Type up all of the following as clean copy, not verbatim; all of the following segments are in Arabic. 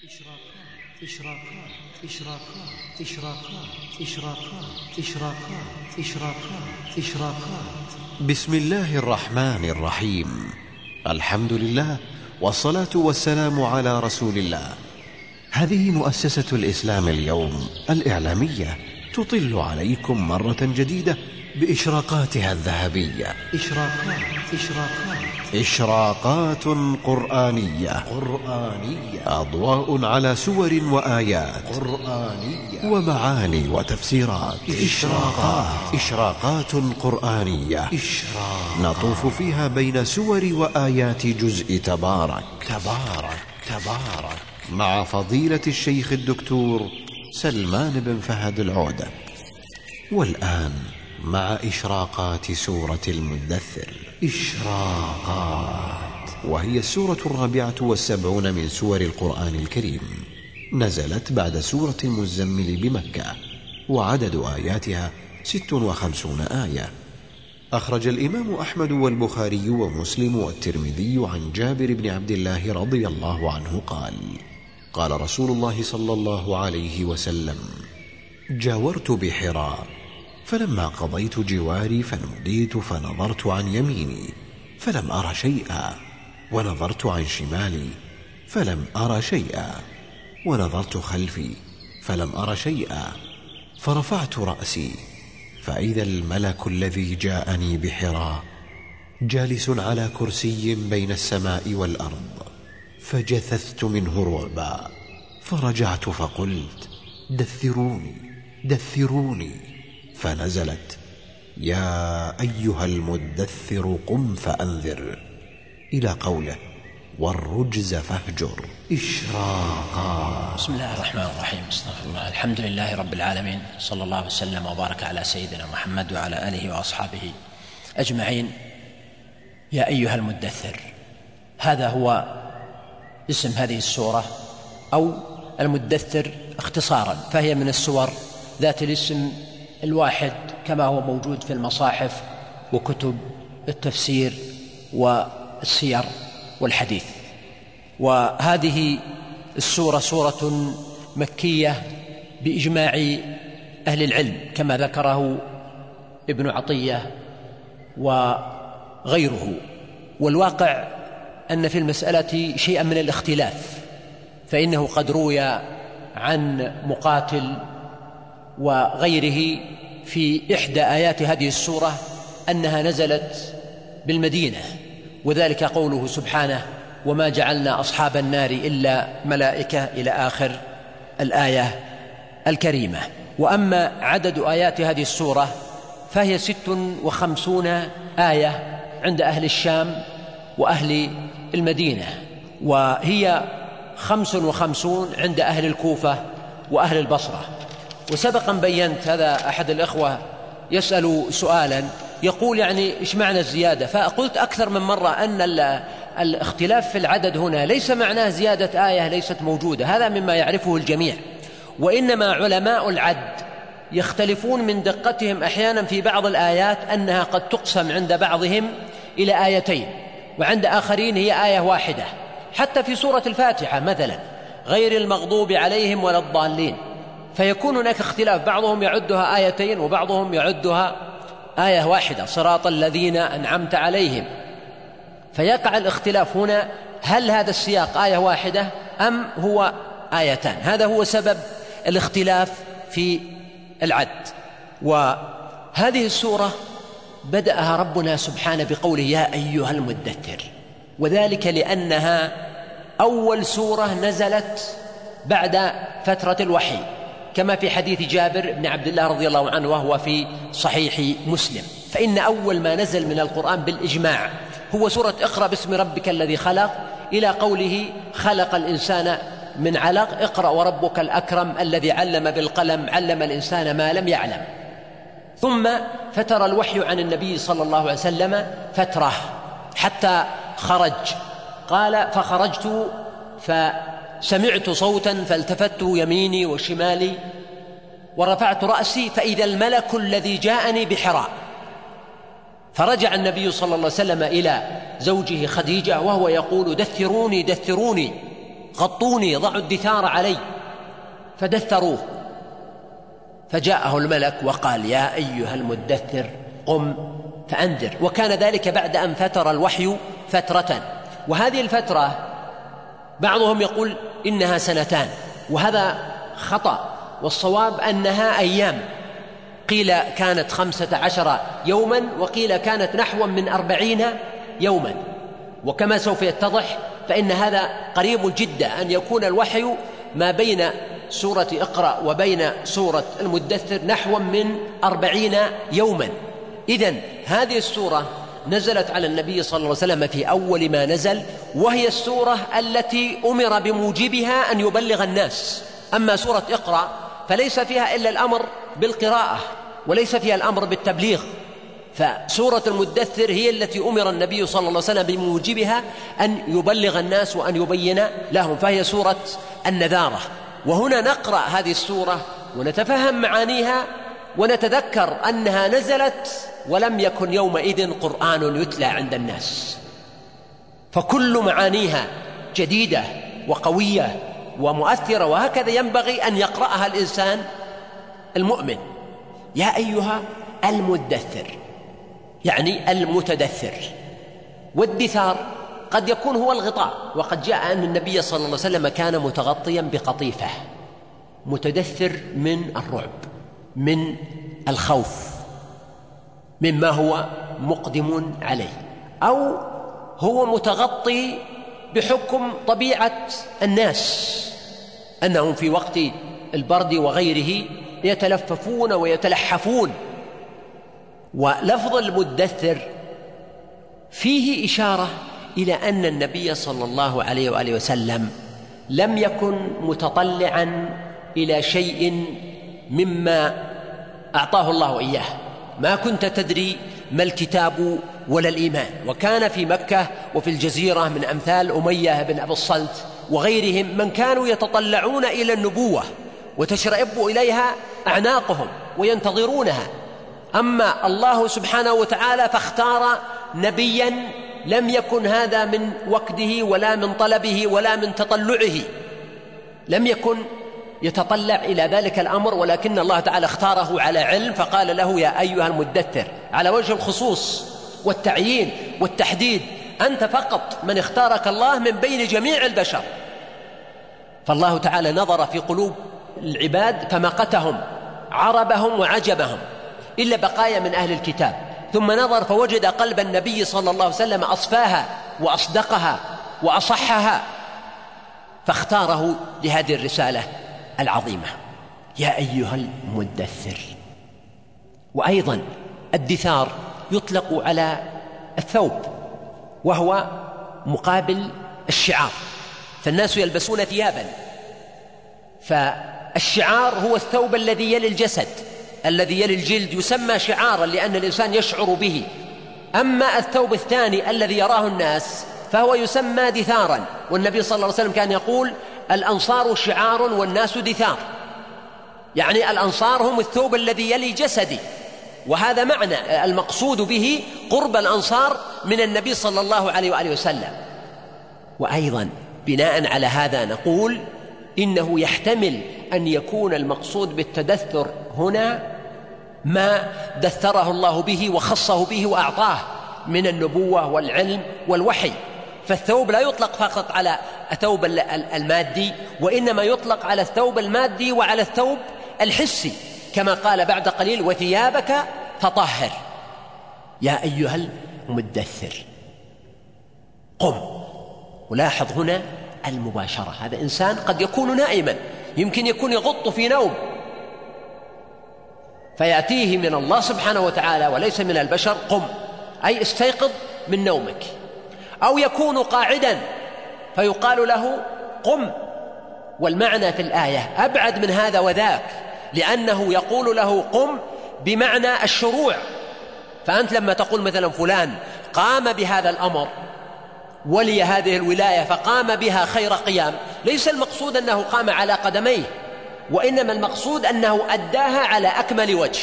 إشراقات بسم الله الرحمن الرحيم. الحمد لله والصلاة والسلام على رسول الله. هذه مؤسسة الإسلام اليوم الإعلامية تطل عليكم مرة جديدة بإشراقاتها الذهبية. إشراقات قرآنية أضواء على سور وآيات قرآنية ومعاني وتفسيرات. إشراقات قرآنية نطوف فيها بين سور وآيات جزء تبارك مع فضيلة الشيخ الدكتور سلمان بن فهد العودة. والآن مع إشراقات سورة المدثر. وهي السورة 74 من سور القرآن الكريم، نزلت بعد سورة المزمل بمكة، وعدد آياتها 56 آية. أخرج الإمام أحمد والبخاري ومسلم والترمذي عن جابر بن عبد الله رضي الله عنه قال: قال رسول الله صلى الله عليه وسلم: جاورت بحراء، فلما قضيت جواري فنوديت فنظرت عن يميني فلم أر شيئا، ونظرت عن شمالي فلم أر شيئا، ونظرت خلفي فلم أر شيئا، فرفعت رأسي فإذا الملك الذي جاءني بحراء جالس على كرسي بين السماء والأرض، فجثثت منه رعبا، فرجعت فقلت: دثروني، فنزلت: يا أيها المدثر قم فأنذر، إلى قوله: والرجز فاهجر. بسم الله الرحمن الرحيم. استغفر الله. الحمد لله رب العالمين، صلى الله وسلم وبارك على سيدنا محمد وعلى آله وأصحابه أجمعين. يا أيها المدثر، هذا هو اسم هذه السورة، أو المدثر اختصارا، فهي من السور ذات الاسم الواحد كما هو موجود في المصاحف وكتب التفسير والسير والحديث. وهذه السورة سورة مكية بإجماع أهل العلم كما ذكره ابن عطية وغيره. والواقع أن في المسألة شيئا من الاختلاف، فإنه قد روي عن مقاتل وغيره في إحدى آيات هذه السورة أنها نزلت بالمدينة، وذلك قوله سبحانه: وما جعلنا أصحاب النار إلا ملائكة، إلى آخر الآية الكريمة. وأما عدد آيات هذه السورة فهي 56 آية عند أهل الشام وأهل المدينة، وهي 55 عند أهل الكوفة وأهل البصرة. وسبقا بينت، هذا أحد الإخوة يسأل سؤالا يقول: يعني إيش معنى الزيادة؟ فقلت أكثر من مرة أن الاختلاف في العدد هنا ليس معناه زيادة آية ليست موجودة، هذا مما يعرفه الجميع، وإنما علماء العد يختلفون من دقتهم أحيانا في بعض الآيات، أنها قد تقسم عند بعضهم إلى آيتين، وعند آخرين هي آية واحدة. حتى في سورة الفاتحة مثلا: غير المغضوب عليهم ولا الضالين، فيكون هناك اختلاف، بعضهم يعدها آيتين وبعضهم يعدها آية واحدة: صراط الذين أنعمت عليهم. فيقع الاختلاف هنا، هل هذا السياق آية واحدة أم هو آيتان؟ هذا هو سبب الاختلاف في العد. وهذه السورة بدأها ربنا سبحانه بقوله: يا أيها المدثر، وذلك لأنها أول سورة نزلت بعد فترة الوحي، كما في حديث جابر بن عبد الله رضي الله عنه وهو في صحيح مسلم. فإن أول ما نزل من القرآن بالإجماع هو سورة اقرأ باسم ربك الذي خلق، إلى قوله: خلق الإنسان من علق، اقرأ وربك الأكرم الذي علم بالقلم علم الإنسان ما لم يعلم. ثم فتر الوحي عن النبي صلى الله عليه وسلم فترة حتى خرج. قال: فخرجت فسمعت صوتا فالتفت يميني وشمالي ورفعت رأسي فإذا الملك الذي جاءني بحراء. فرجع النبي صلى الله عليه وسلم إلى زوجه خديجة وهو يقول: دثروني. غطوني، ضعوا الدثار علي، فدثروه. فجاءه الملك وقال: يا أيها المدثر قم فأنذر. وكان ذلك بعد أن فتر الوحي فترة، وهذه الفترة بعضهم يقول إنها 2 سنين، وهذا خطأ، والصواب أنها أيام. قيل كانت 15 يوما، وقيل كانت نحو من 40 يوما. وكما سوف يتضح فإن هذا قريب جدا أن يكون الوحي ما بين سورة اقرأ وبين سورة المدثر نحو من 40 يوما. إذن هذه السورة نزلت على النبي صلى الله عليه وسلم في أول ما نزل، وهي السورة التي أمر بموجبها أن يبلغ الناس. أما سورة اقرأ فليس فيها إلا الأمر بالقراءة، وليس فيها الأمر بالتبليغ. فسورة المدثر هي التي أمر النبي صلى الله عليه وسلم بموجبها أن يبلغ الناس وأن يبين لهم، فهي سورة النذارة. وهنا نقرأ هذه السورة ونتفهم معانيها، ونتذكر أنها نزلت ولم يكن يومئذ قرآن يتلى عند الناس، فكل معانيها جديدة وقوية ومؤثرة، وهكذا ينبغي أن يقرأها الإنسان المؤمن. يا أيها المدثر يعني المتدثر، والدثار قد يكون هو الغطاء، وقد جاء أن النبي صلى الله عليه وسلم كان متغطيا بقطيفة، متدثر من الرعب، من الخوف مما هو مقدم عليه، أو هو متغطي بحكم طبيعة الناس أنهم في وقت البرد وغيره يتلففون ويتلحفون. ولفظ المدثر فيه إشارة إلى أن النبي صلى الله عليه وآله وسلم لم يكن متطلعا إلى شيء مما أعطاه الله إياه. ما كنت تدري ما الكتاب ولا الإيمان، وكان في مكة وفي الجزيرة من أمثال أمية بن أبي الصلت وغيرهم من كانوا يتطلعون إلى النبوة وتشرئب إليها أعناقهم وينتظرونها. أما الله سبحانه وتعالى فاختار نبيا لم يكن هذا من وكده ولا من طلبه ولا من تطلعه، لم يكن يتطلع إلى ذلك الأمر، ولكن الله تعالى اختاره على علم، فقال له: يا أيها المدثر، على وجه الخصوص والتعيين والتحديد. أنت فقط من اختارك الله من بين جميع البشر. فالله تعالى نظر في قلوب العباد فمقتهم، عربهم وعجبهم، إلا بقايا من أهل الكتاب، ثم نظر فوجد قلب النبي صلى الله عليه وسلم أصفاها وأصدقها وأصحها، فاختاره لهذه الرسالة العظيمة. يا أيها المدثر. وأيضا الدثار يطلق على الثوب، وهو مقابل الشعار، فالناس يلبسون ثيابا، فالشعار هو الثوب الذي يلي الجسد، الذي يلي الجلد، يسمى شعارا لأن الإنسان يشعر به. أما الثوب الثاني الذي يراه الناس فهو يسمى دثارا، والنبي صلى الله عليه وسلم كان يقول: الأنصار شعار والناس دثار، يعني الأنصار هم الثوب الذي يلي جسدي، وهذا معنى المقصود به قرب الأنصار من النبي صلى الله عليه وآله وسلم. وأيضا بناء على هذا نقول إنه يحتمل أن يكون المقصود بالتدثر هنا ما دثره الله به وخصه به وأعطاه من النبوة والعلم والوحي. فالثوب لا يطلق فقط على الثوب المادي، وإنما يطلق على الثوب المادي وعلى الثوب الحسي، كما قال بعد قليل: وثيابك فطهر. يا أيها المدثر قم. ولاحظ هنا المباشرة، هذا إنسان قد يكون نائما، يمكن يكون يغط في نوم، فيأتيه من الله سبحانه وتعالى وليس من البشر: قم، أي استيقظ من نومك. أو يكون قاعدا فيقال له: قم. والمعنى في الآية أبعد من هذا وذاك، لأنه يقول له قم بمعنى الشروع. فأنت لما تقول مثلا فلان قام بهذا الأمر، ولي هذه الولاية فقام بها خير قيام، ليس المقصود أنه قام على قدميه، وإنما المقصود أنه أداها على أكمل وجه.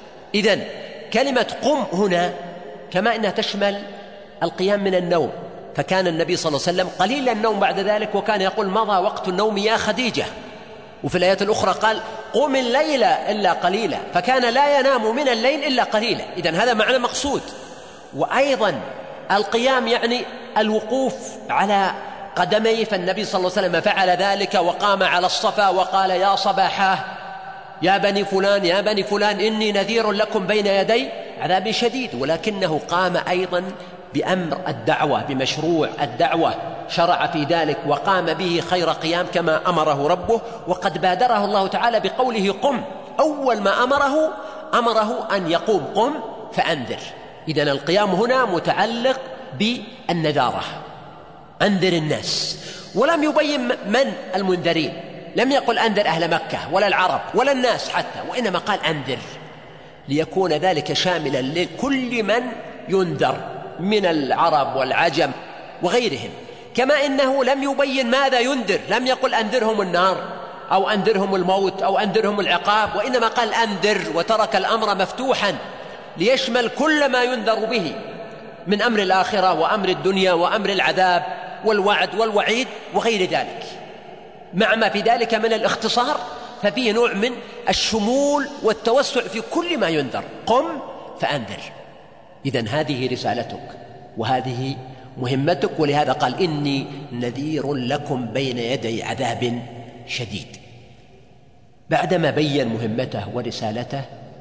إذن كلمة قم هنا كما أنها تشمل القيام من النوم، فكان النبي صلى الله عليه وسلم قليل النوم بعد ذلك، وكان يقول مضى وقت النوم يا خديجة. وفي الآيات الأخرى قال قم الليل إلا قليلا، فكان لا ينام من الليل إلا قليلا. إذن هذا معنى مقصود. وأيضا القيام يعني الوقوف على قدميه، فالنبي صلى الله عليه وسلم فعل ذلك وقام على الصفا وقال يا صباحاه يا بني فلان يا بني فلان إني نذير لكم بين يدي عذاب شديد. ولكنه قام أيضا بأمر الدعوة، بمشروع الدعوة، شرع في ذلك وقام به خير قيام كما أمره ربه. وقد بادره الله تعالى بقوله قم، أول ما أمره أن يقوم قم فأنذر. إذن القيام هنا متعلق بالنذارة، أنذر الناس. ولم يبين من المنذرين، لم يقل أنذر أهل مكة ولا العرب ولا الناس حتى، وإنما قال أنذر، ليكون ذلك شاملا لكل من ينذر من العرب والعجم وغيرهم. كما إنه لم يبين ماذا ينذر، لم يقل أنذرهم النار أو أنذرهم الموت أو أنذرهم العقاب، وإنما قال أنذر، وترك الأمر مفتوحا ليشمل كل ما ينذر به من أمر الآخرة وأمر الدنيا وأمر العذاب والوعد والوعيد وغير ذلك، مع ما في ذلك من الاختصار، ففيه نوع من الشمول والتوسع في كل ما ينذر. قم فأنذر. إذن هذه رسالتك وهذه مهمتك، ولهذا قال إني نذير لكم بين يدي عذاب شديد. بعدما بين مهمته ورسالته،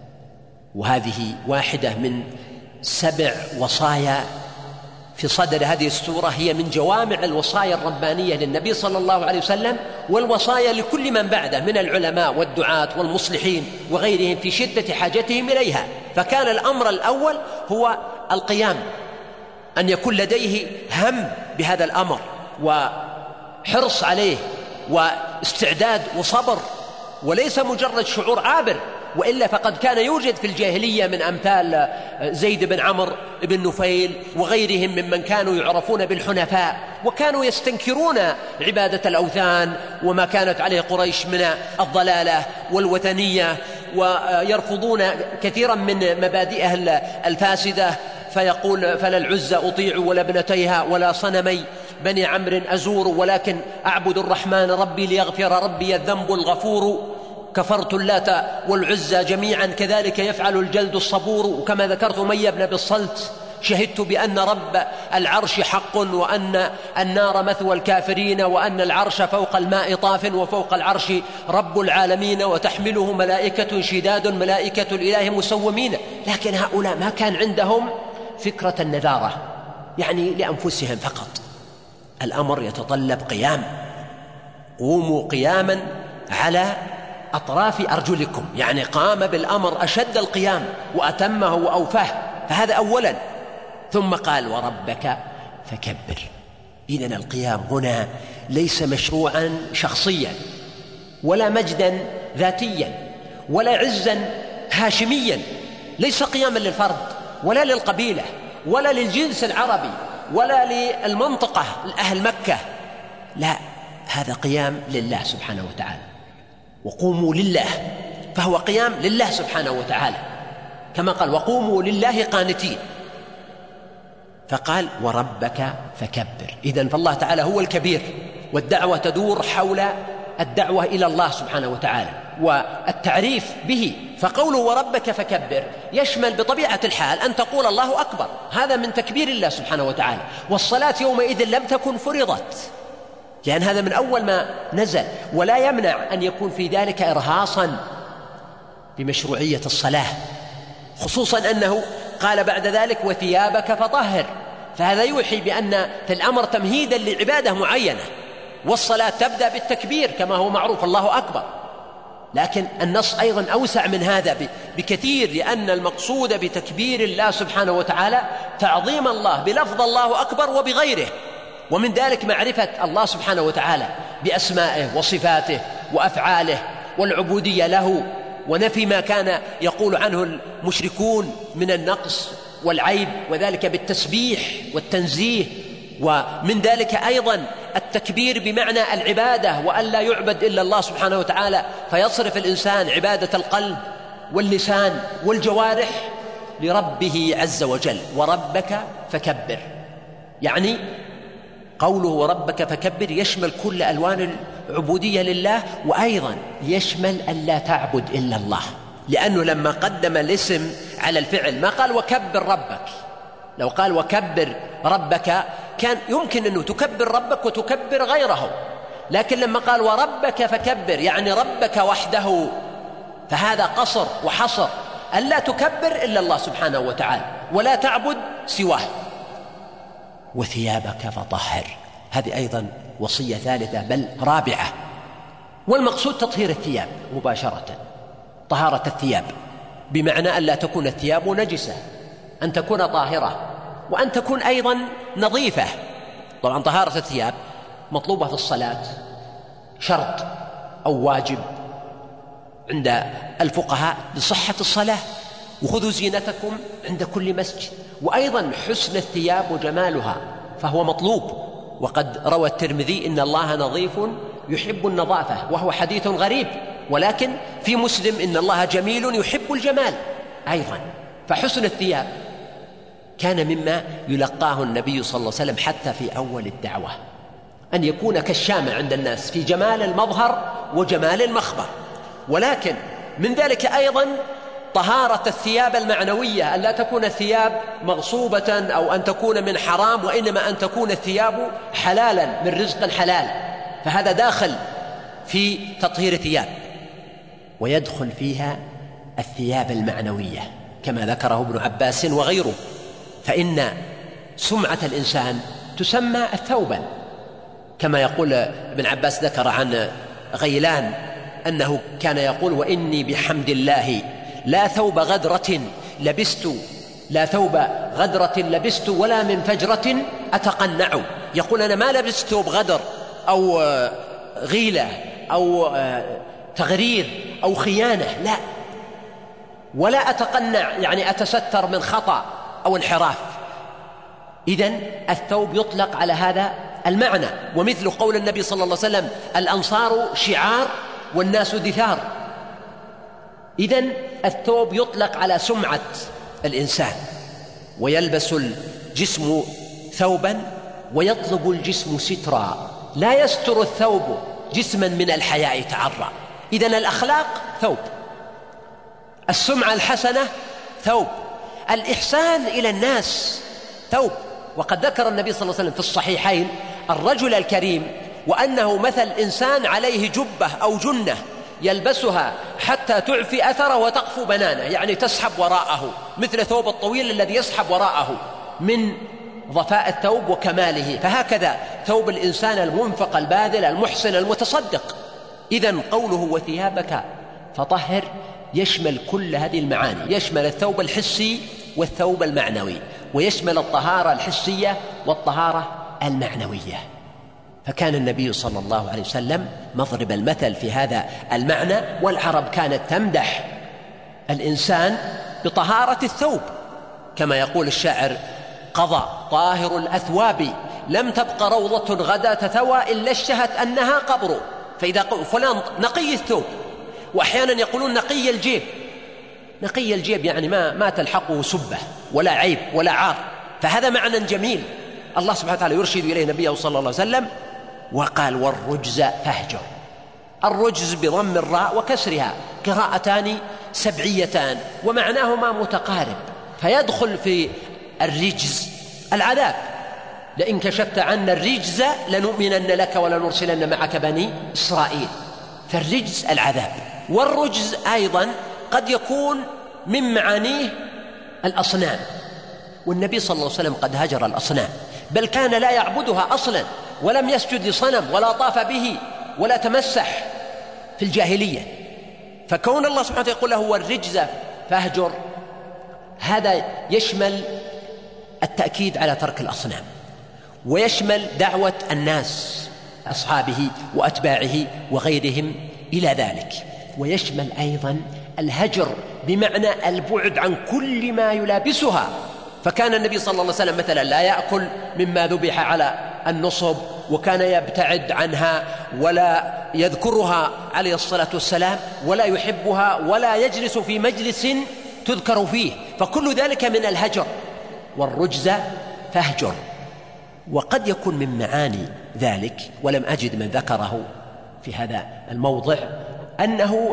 وهذه واحدة من 7 وصايا في صدر هذه السورة، هي من جوامع الوصايا الربانية للنبي صلى الله عليه وسلم، والوصايا لكل من بعده من العلماء والدعاة والمصلحين وغيرهم في شدة حاجتهم إليها. فكان الأمر الأول هو القيام، أن يكون لديه هم بهذا الأمر وحرص عليه واستعداد وصبر، وليس مجرد شعور عابر، وإلا فقد كان يوجد في الجاهلية من أمثال زيد بن عمرو بن نفيل وغيرهم ممن كانوا يعرفون بالحنفاء، وكانوا يستنكرون عبادة الأوثان وما كانت عليه قريش من الضلالة والوثنية، ويرفضون كثيرا من مبادئها الفاسدة، فيقول فلا العزى أطيع ولا ابنتيها ولا صنمي بني عمرو أزور، ولكن أعبد الرحمن ربي ليغفر ربي الذنب الغفور، كفرت اللات والعزى جميعا كذلك يفعل الجلد الصبور. وكما ذكرت مي بن بالصلت شهدت بأن رب العرش حق، وأن النار مثوى الكافرين، وأن العرش فوق الماء طاف، وفوق العرش رب العالمين، وتحمله ملائكة شداد ملائكة الإله مسومين. لكن هؤلاء ما كان عندهم فكرة النذارة، يعني لأنفسهم فقط. الأمر يتطلب قيام، قوموا قياما على أطراف أرجلكم، يعني قام بالأمر أشد القيام وأتمه وأوفاه، فهذا أولا. ثم قال وربك فكبر. إذن القيام هنا ليس مشروعا شخصيا، ولا مجدا ذاتيا، ولا عزا هاشميا، ليس قياما للفرد ولا للقبيلة ولا للجنس العربي ولا للمنطقة أهل مكة، لا، هذا قيام لله سبحانه وتعالى. وقوموا لله، فهو قيام لله سبحانه وتعالى، كما قال وقوموا لله قانتين. فقال وربك فكبر. إذن فالله تعالى هو الكبير، والدعوة تدور حول الدعوة إلى الله سبحانه وتعالى والتعريف به. فقوله وربك فكبر يشمل بطبيعة الحال أن تقول الله أكبر، هذا من تكبير الله سبحانه وتعالى. والصلاة يومئذ لم تكن فرضت، لأن هذا من أول ما نزل، ولا يمنع أن يكون في ذلك إرهاصا بمشروعية الصلاة، خصوصا أنه قال بعد ذلك وثيابك فطهر، فهذا يوحي بأن في الأمر تمهيدا لعبادة معينة، والصلاة تبدأ بالتكبير كما هو معروف الله أكبر. لكن النص أيضا أوسع من هذا بكثير، لأن المقصود بتكبير الله سبحانه وتعالى تعظيم الله بلفظ الله أكبر وبغيره، ومن ذلك معرفة الله سبحانه وتعالى بأسمائه وصفاته وأفعاله والعبودية له، ونفي ما كان يقول عنه المشركون من النقص والعيب، وذلك بالتسبيح والتنزيه. ومن ذلك أيضا التكبير بمعنى العبادة، وأن لا يعبد إلا الله سبحانه وتعالى، فيصرف الإنسان عبادة القلب واللسان والجوارح لربه عز وجل. وربك فكبر، يعني قوله وربك فكبر يشمل كل ألوان العبودية لله، وأيضا يشمل أن لا تعبد إلا الله، لأنه لما قدم الاسم على الفعل ما قال وكبر ربك. لو قال وكبر ربك كان يمكن أنه تكبر ربك وتكبر غيره، لكن لما قال وربك فكبر يعني ربك وحده، فهذا قصر وحصر أن لا تكبر إلا الله سبحانه وتعالى ولا تعبد سواه. وثيابك فطهر، هذه أيضا وصية ثالثة بل رابعة. والمقصود تطهير الثياب مباشرة، طهارة الثياب بمعنى أن لا تكون الثياب نجسة، أن تكون طاهرة، وأن تكون أيضا نظيفة. طبعا طهارة الثياب مطلوبة في الصلاة، شرط أو واجب عند الفقهاء لصحة الصلاة. وخذوا زينتكم عند كل مسجد، وأيضا حسن الثياب وجمالها فهو مطلوب. وقد روى الترمذي إن الله نظيف يحب النظافة، وهو حديث غريب، ولكن في مسلم إن الله جميل يحب الجمال أيضا. فحسن الثياب كان مما يلقاه النبي صلى الله عليه وسلم حتى في أول الدعوة، أن يكون كالشامة عند الناس في جمال المظهر وجمال المخبر. ولكن من ذلك أيضا طهارة الثياب المعنوية، أن لا تكون الثياب مغصوبة أو أن تكون من حرام، وإنما أن تكون الثياب حلالا من رزق حلال، فهذا داخل في تطهير الثياب. ويدخل فيها الثياب المعنوية كما ذكره ابن عباس وغيره، فإن سمعة الإنسان تسمى الثوبا، كما يقول ابن عباس ذكر عن غيلان أنه كان يقول وإني بحمد الله لا ثوب غدرة لبست ولا من فجرة أتقنع. يقول أنا ما لبست ثوب غدر أو غيلة أو تغرير أو خيانة، لا، ولا أتقنع يعني أتستر من خطأ أو انحراف. إذن الثوب يطلق على هذا المعنى. ومثل قول النبي صلى الله عليه وسلم الأنصار شعار والناس دثار. إذن الثوب يطلق على سمعة الإنسان، ويلبس الجسم ثوبا ويطلب الجسم سترا، لا يستر الثوب جسما من الحياء تعرى. إذن الأخلاق ثوب، السمعة الحسنة ثوب، الإحسان إلى الناس ثوب. وقد ذكر النبي صلى الله عليه وسلم في الصحيحين الرجل الكريم وأنه مثل إنسان عليه جبة أو جنة يلبسها حتى تعفي أثره وتقفو بنانه، يعني تسحب وراءه، مثل ثوب الطويل الذي يسحب وراءه من ضفاء الثوب وكماله. فهكذا ثوب الإنسان المنفق الباذل المحسن المتصدق. إذن قوله وثيابك فطهر يشمل كل هذه المعاني، يشمل الثوب الحسي والثوب المعنوي، ويشمل الطهارة الحسية والطهارة المعنوية. فكان النبي صلى الله عليه وسلم مضرب المثل في هذا المعنى. والعرب كانت تمدح الإنسان بطهارة الثوب، كما يقول الشاعر قضى طاهر الأثواب لم تبق روضة غدا تثوى إلا اشتهت أنها قبر. فإذا فلان نقي الثوب، وأحيانا يقولون نقي الجيب. نقي الجيب يعني ما تلحقه سبة ولا عيب ولا عار، فهذا معنى جميل. الله سبحانه وتعالى يرشد إليه نبيه صلى الله عليه وسلم وقال والرجز فاهجر. الرجز بضم الراء وكسرها، قراءتان سبعيتان ومعناهما متقارب. فيدخل في الرجز العذاب، لئن كشفت عنا الرجز لنؤمنن لك ولنرسلن معك بني إسرائيل. فالرجز العذاب. والرجز أيضا قد يكون من معانيه الأصنام، والنبي صلى الله عليه وسلم قد هجر الأصنام، بل كان لا يعبدها أصلا، ولم يسجد لصنم ولا طاف به ولا تمسح في الجاهلية. فكون الله سبحانه وتعالى يقول له والرجز فاهجر، هذا يشمل التأكيد على ترك الأصنام، ويشمل دعوة الناس أصحابه وأتباعه وغيرهم إلى ذلك، ويشمل أيضا الهجر بمعنى البعد عن كل ما يلابسها. فكان النبي صلى الله عليه وسلم مثلا لا يأكل مما ذبح على النصب، وكان يبتعد عنها ولا يذكرها عليه الصلاة والسلام ولا يحبها ولا يجلس في مجلس تذكر فيه، فكل ذلك من الهجر. والرجز فاهجر. وقد يكون من معاني ذلك، ولم أجد من ذكره في هذا الموضع، أنه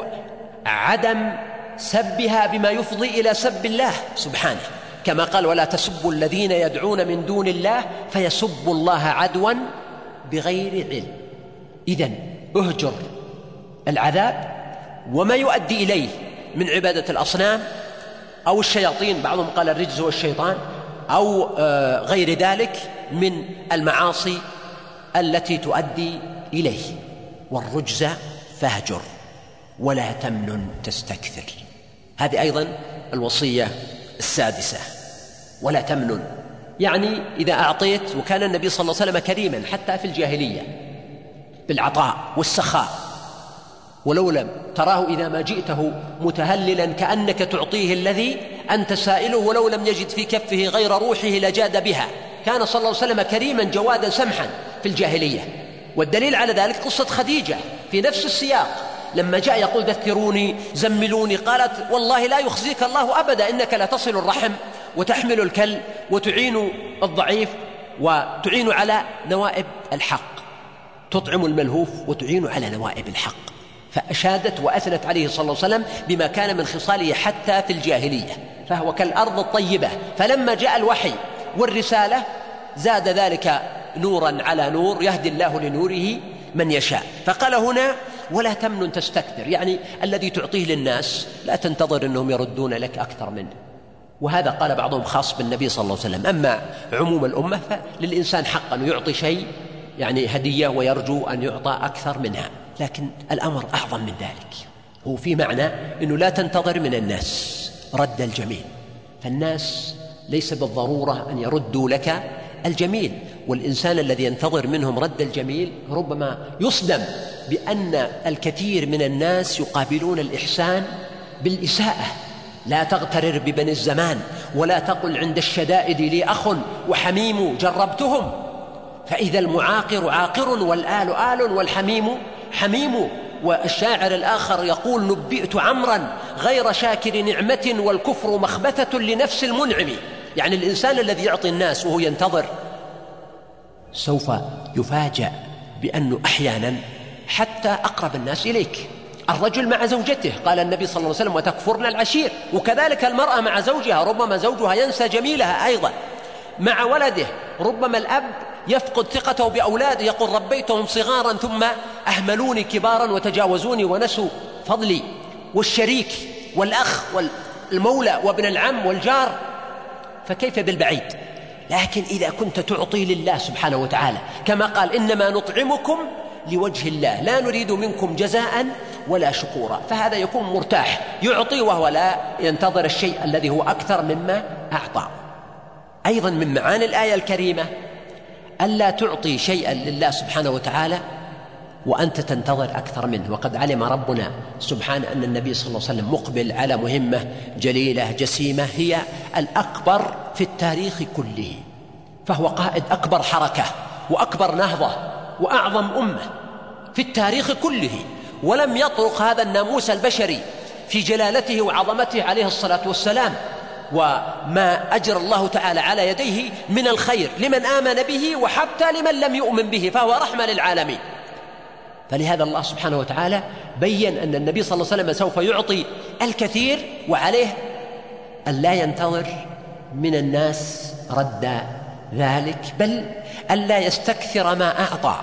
عدم سبها بما يفضي إلى سب الله سبحانه، كما قال: ولا تسبوا الذين يدعون من دون الله فيسبوا الله عدوا بغير علم. إذن اهجر العذاب وما يؤدي إليه من عبادة الأصنام أو الشياطين، بعضهم قال الرجز والشيطان، أو غير ذلك من المعاصي التي تؤدي إليه. والرجز فاهجر ولا تمنن تستكثر. هذه أيضا الوصية السادسة، ولا تمنن، يعني إذا أعطيت، وكان النبي صلى الله عليه وسلم كريما حتى في الجاهلية بالعطاء والسخاء، ولو لم تراه إذا ما جئته متهللا كأنك تعطيه الذي أنت سائله، ولو لم يجد في كفه غير روحه لجاد بها. كان صلى الله عليه وسلم كريما جوادا سمحا في الجاهلية. والدليل على ذلك قصة خديجة في نفس السياق، لما جاء يقول: ذكروني زملوني، قالت: والله لا يخزيك الله أبدا، إنك لا تصل الرحم وتحمل الكل وتعين الضعيف وتعين على نوائب الحق، تطعم الملهوف وتعين على نوائب الحق. فأشادت وأثنت عليه صلى الله عليه وسلم بما كان من خصاله حتى في الجاهلية، فهو كالأرض الطيبة. فلما جاء الوحي والرسالة زاد ذلك نورا على نور، يهدي الله لنوره من يشاء. فقال هنا: ولا تمنن تستكثر، يعني الذي تعطيه للناس لا تنتظر أنهم يردون لك أكثر منه. وهذا قال بعضهم خاص بالنبي صلى الله عليه وسلم. أما عموم الأمة فللإنسان حق أن يعطي شيء، يعني هدية، ويرجو أن يعطى أكثر منها، لكن الأمر أعظم من ذلك. هو في معنى أنه لا تنتظر من الناس رد الجميل، فالناس ليس بالضرورة أن يردوا لك الجميل، والإنسان الذي ينتظر منهم رد الجميل ربما يصدم بأن الكثير من الناس يقابلون الإحسان بالإساءة. لا تغترر ببني الزمان، ولا تقل عند الشدائد لي أخ وحميم جربتهم، فإذا المعاقر عاقر والآل آل والحميم حميم. والشاعر الآخر يقول: نبئت عمرا غير شاكر نعمة والكفر مخبثة لنفس المنعم. يعني الإنسان الذي يعطي الناس وهو ينتظر سوف يفاجأ بأنه أحيانا حتى أقرب الناس إليك. الرجل مع زوجته، قال النبي صلى الله عليه وسلم: وتكفرن العشير. وكذلك المرأة مع زوجها، ربما زوجها ينسى جميلها أيضا. مع ولده، ربما الأب يفقد ثقته بأولاده، يقول: ربيتهم صغارا ثم أهملوني كبارا وتجاوزوني ونسوا فضلي. والشريك والأخ والمولى وابن العم والجار، فكيف بالبعيد؟ لكن إذا كنت تعطي لله سبحانه وتعالى، كما قال: إنما نطعمكم لوجه الله لا نريد منكم جزاء ولا شكورا، فهذا يكون مرتاح، يعطي وهو لا ينتظر الشيء الذي هو أكثر مما أعطى. أيضا من معاني الآية الكريمة ألا تعطي شيئا لله سبحانه وتعالى وأنت تنتظر أكثر منه. وقد علم ربنا سبحانه أن النبي صلى الله عليه وسلم مقبل على مهمة جليلة جسيمة هي الأكبر في التاريخ كله، فهو قائد أكبر حركة وأكبر نهضة وأعظم أمة في التاريخ كله، ولم يطرق هذا الناموس البشري في جلالته وعظمته عليه الصلاة والسلام، وما أجر الله تعالى على يديه من الخير لمن آمن به وحتى لمن لم يؤمن به، فهو رحمة للعالمين. فلهذا الله سبحانه وتعالى بيّن أن النبي صلى الله عليه وسلم سوف يعطي الكثير، وعليه أن لا ينتظر من الناس رد ذلك، بل أن لا يستكثر ما أعطى.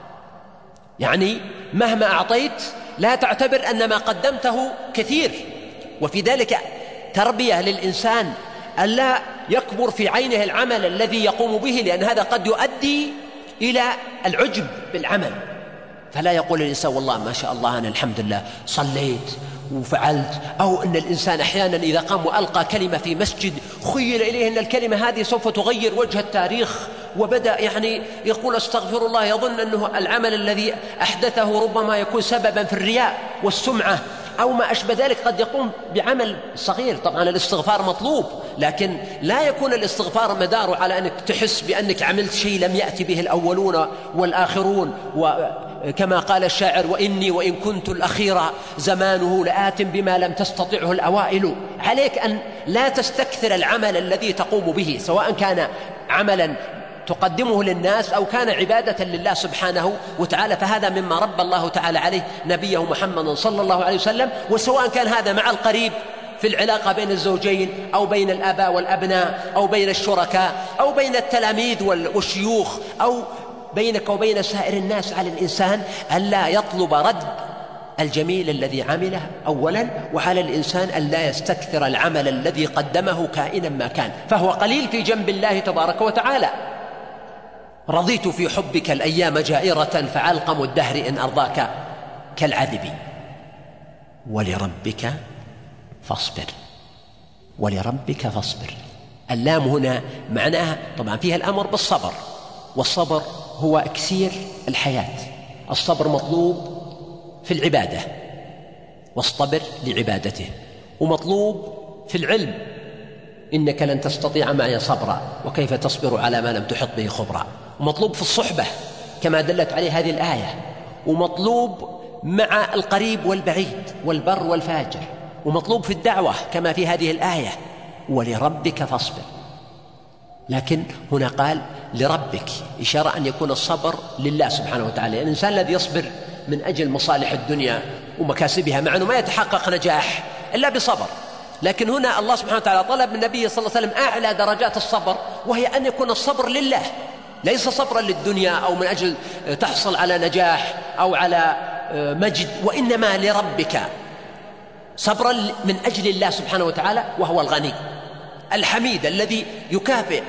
يعني مهما أعطيت لا تعتبر أن ما قدمته كثير، وفي ذلك تربية للإنسان ألا يكبر في عينه العمل الذي يقوم به، لأن هذا قد يؤدي إلى العجب بالعمل. فلا يقول الإنسان: والله ما شاء الله أنا الحمد لله صليت وفعلت، أو أن الإنسان أحيانا إذا قام وألقى كلمة في مسجد خيل إليه أن الكلمة هذه سوف تغير وجه التاريخ، وبدأ يعني يقول استغفر الله، يظن أنه العمل الذي أحدثه ربما يكون سببا في الرياء والسمعة أو ما أشبه ذلك. قد يقوم بعمل صغير، طبعا الاستغفار مطلوب، لكن لا يكون الاستغفار مداره على أنك تحس بأنك عملت شيء لم يأتي به الأولون والآخرون، وكما قال الشاعر: وإني وإن كنت الأخير زمانه لآت بما لم تستطعه الأوائل. عليك أن لا تستكثر العمل الذي تقوم به، سواء كان عملا تقدمه للناس أو كان عبادة لله سبحانه وتعالى، فهذا مما رب الله تعالى عليه نبيه محمد صلى الله عليه وسلم. وسواء كان هذا مع القريب في العلاقة بين الزوجين أو بين الآباء والأبناء أو بين الشركاء أو بين التلاميذ والشيوخ أو بينك وبين سائر الناس، على الإنسان ألا يطلب رد الجميل الذي عمله أولا، وعلى الإنسان ألا يستكثر العمل الذي قدمه كائنا ما كان، فهو قليل في جنب الله تبارك وتعالى. رضيت في حبك الأيام جائرة فعلقم الدهر إن أرضاك كالعذب ولربك فاصبر. ولربك فاصبر، اللام هنا معناها طبعا فيها الأمر بالصبر، والصبر هو إكسير الحياة. الصبر مطلوب في العبادة، واصطبر لعبادته، ومطلوب في العلم، إنك لن تستطيع معي صبرا وكيف تصبر على ما لم تحط به خبرا. ومطلوب في الصحبة كما دلت عليه هذه الآية، ومطلوب مع القريب والبعيد والبر والفاجر، ومطلوب في الدعوة كما في هذه الآية ولربك فاصبر. لكن هنا قال لربك، إشارة أن يكون الصبر لله سبحانه وتعالى. الإنسان الذي يصبر من أجل مصالح الدنيا ومكاسبها مع أنه ما يتحقق نجاح إلا بصبر، لكن هنا الله سبحانه وتعالى طلب من النبي صلى الله عليه وسلم أعلى درجات الصبر، وهي أن يكون الصبر لله، ليس صبرا للدنيا أو من أجل تحصل على نجاح أو على مجد، وإنما لربك، صبرا من أجل الله سبحانه وتعالى، وهو الغني الحميد الذي يكافئ.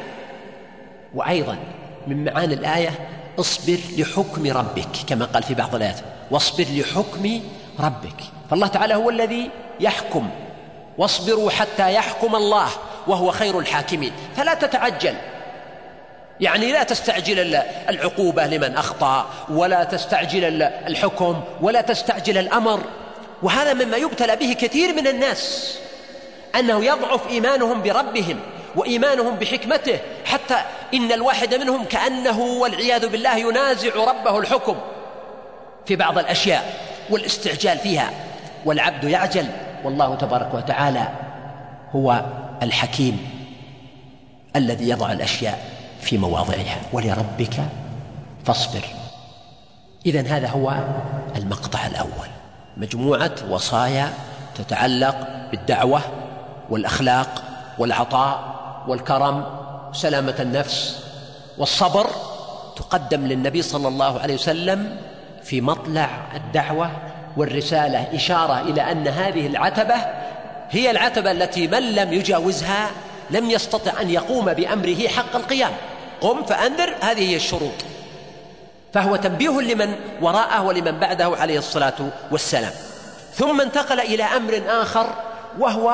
وأيضا من معاني الآية اصبر لحكم ربك، كما قال في بعض الآيات واصبر لحكم ربك، فالله تعالى هو الذي يحكم، واصبروا حتى يحكم الله وهو خير الحاكمين. فلا تتعجل، يعني لا تستعجل العقوبة لمن أخطأ، ولا تستعجل الحكم، ولا تستعجل الأمر. وهذا مما يبتلى به كثير من الناس، أنه يضعف إيمانهم بربهم وإيمانهم بحكمته، حتى إن الواحد منهم كأنه والعياذ بالله ينازع ربه الحكم في بعض الأشياء والاستعجال فيها، والعبد يعجل، والله تبارك وتعالى هو الحكيم الذي يضع الأشياء في مواضعها. ولربك فاصبر. إذن هذا هو المقطع الأول، مجموعة وصايا تتعلق بالدعوة والأخلاق والعطاء والكرم، سلامة النفس والصبر، تقدم للنبي صلى الله عليه وسلم في مطلع الدعوة والرسالة، إشارة إلى أن هذه العتبة هي العتبة التي من لم يجاوزها لم يستطع أن يقوم بأمره حق القيام. قم فأنذر، هذه هي الشروط. فهو تنبيه لمن وراءه ولمن بعده عليه الصلاة والسلام. ثم انتقل إلى أمر آخر، وهو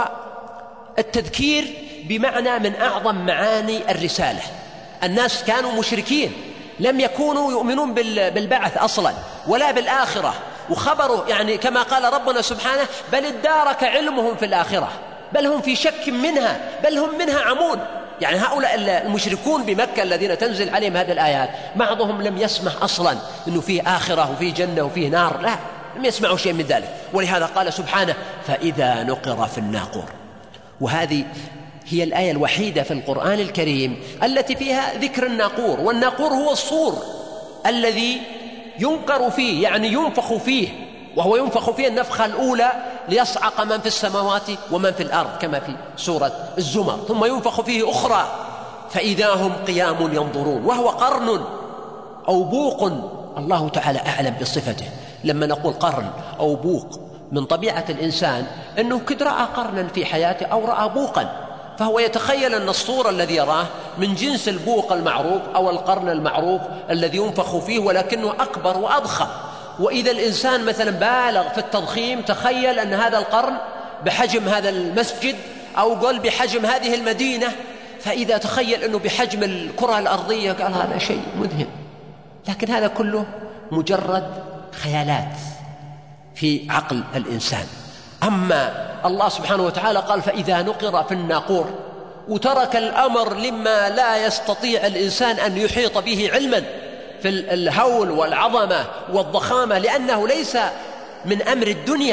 التذكير بمعنى من أعظم معاني الرسالة. الناس كانوا مشركين، لم يكونوا يؤمنون بالبعث أصلا ولا بالآخرة، وخبروا يعني كما قال ربنا سبحانه بل ادارك علمهم في الآخرة، بل هم في شك منها، بل هم منها عمون. يعني هؤلاء المشركون بمكة الذين تنزل عليهم هذه الآيات بعضهم لم يسمع أصلا أنه فيه آخرة وفيه جنة وفيه نار، لا، لم يسمعوا شيء من ذلك. ولهذا قال سبحانه فإذا نقر في الناقور. وهذه هي الآية الوحيدة في القرآن الكريم التي فيها ذكر الناقور. والناقور هو الصور الذي ينقر فيه، يعني ينفخ فيه، وهو ينفخ فيه النفخة الأولى ليصعق من في السماوات ومن في الأرض كما في سورة الزمر، ثم ينفخ فيه أخرى فإذا هم قيام ينظرون، وهو قرن أو بوق، الله تعالى أعلم بصفته. لما نقول قرن أو بوق، من طبيعة الإنسان أنه قد رأى قرنا في حياته أو رأى بوقا، فهو يتخيل أن الصورة الذي يراه من جنس البوق المعروف أو القرن المعروف الذي ينفخ فيه، ولكنه أكبر وأضخم. وإذا الإنسان مثلا بالغ في التضخيم تخيل أن هذا القرن بحجم هذا المسجد، أو قل بحجم هذه المدينة، فإذا تخيل أنه بحجم الكرة الأرضية قال هذا شيء مذهل. لكن هذا كله مجرد خيالات في عقل الإنسان. أما الله سبحانه وتعالى قال فإذا نقر في الناقور، وترك الأمر لما لا يستطيع الإنسان أن يحيط به علما في الهول والعظمة والضخامة، لأنه ليس من أمر الدنيا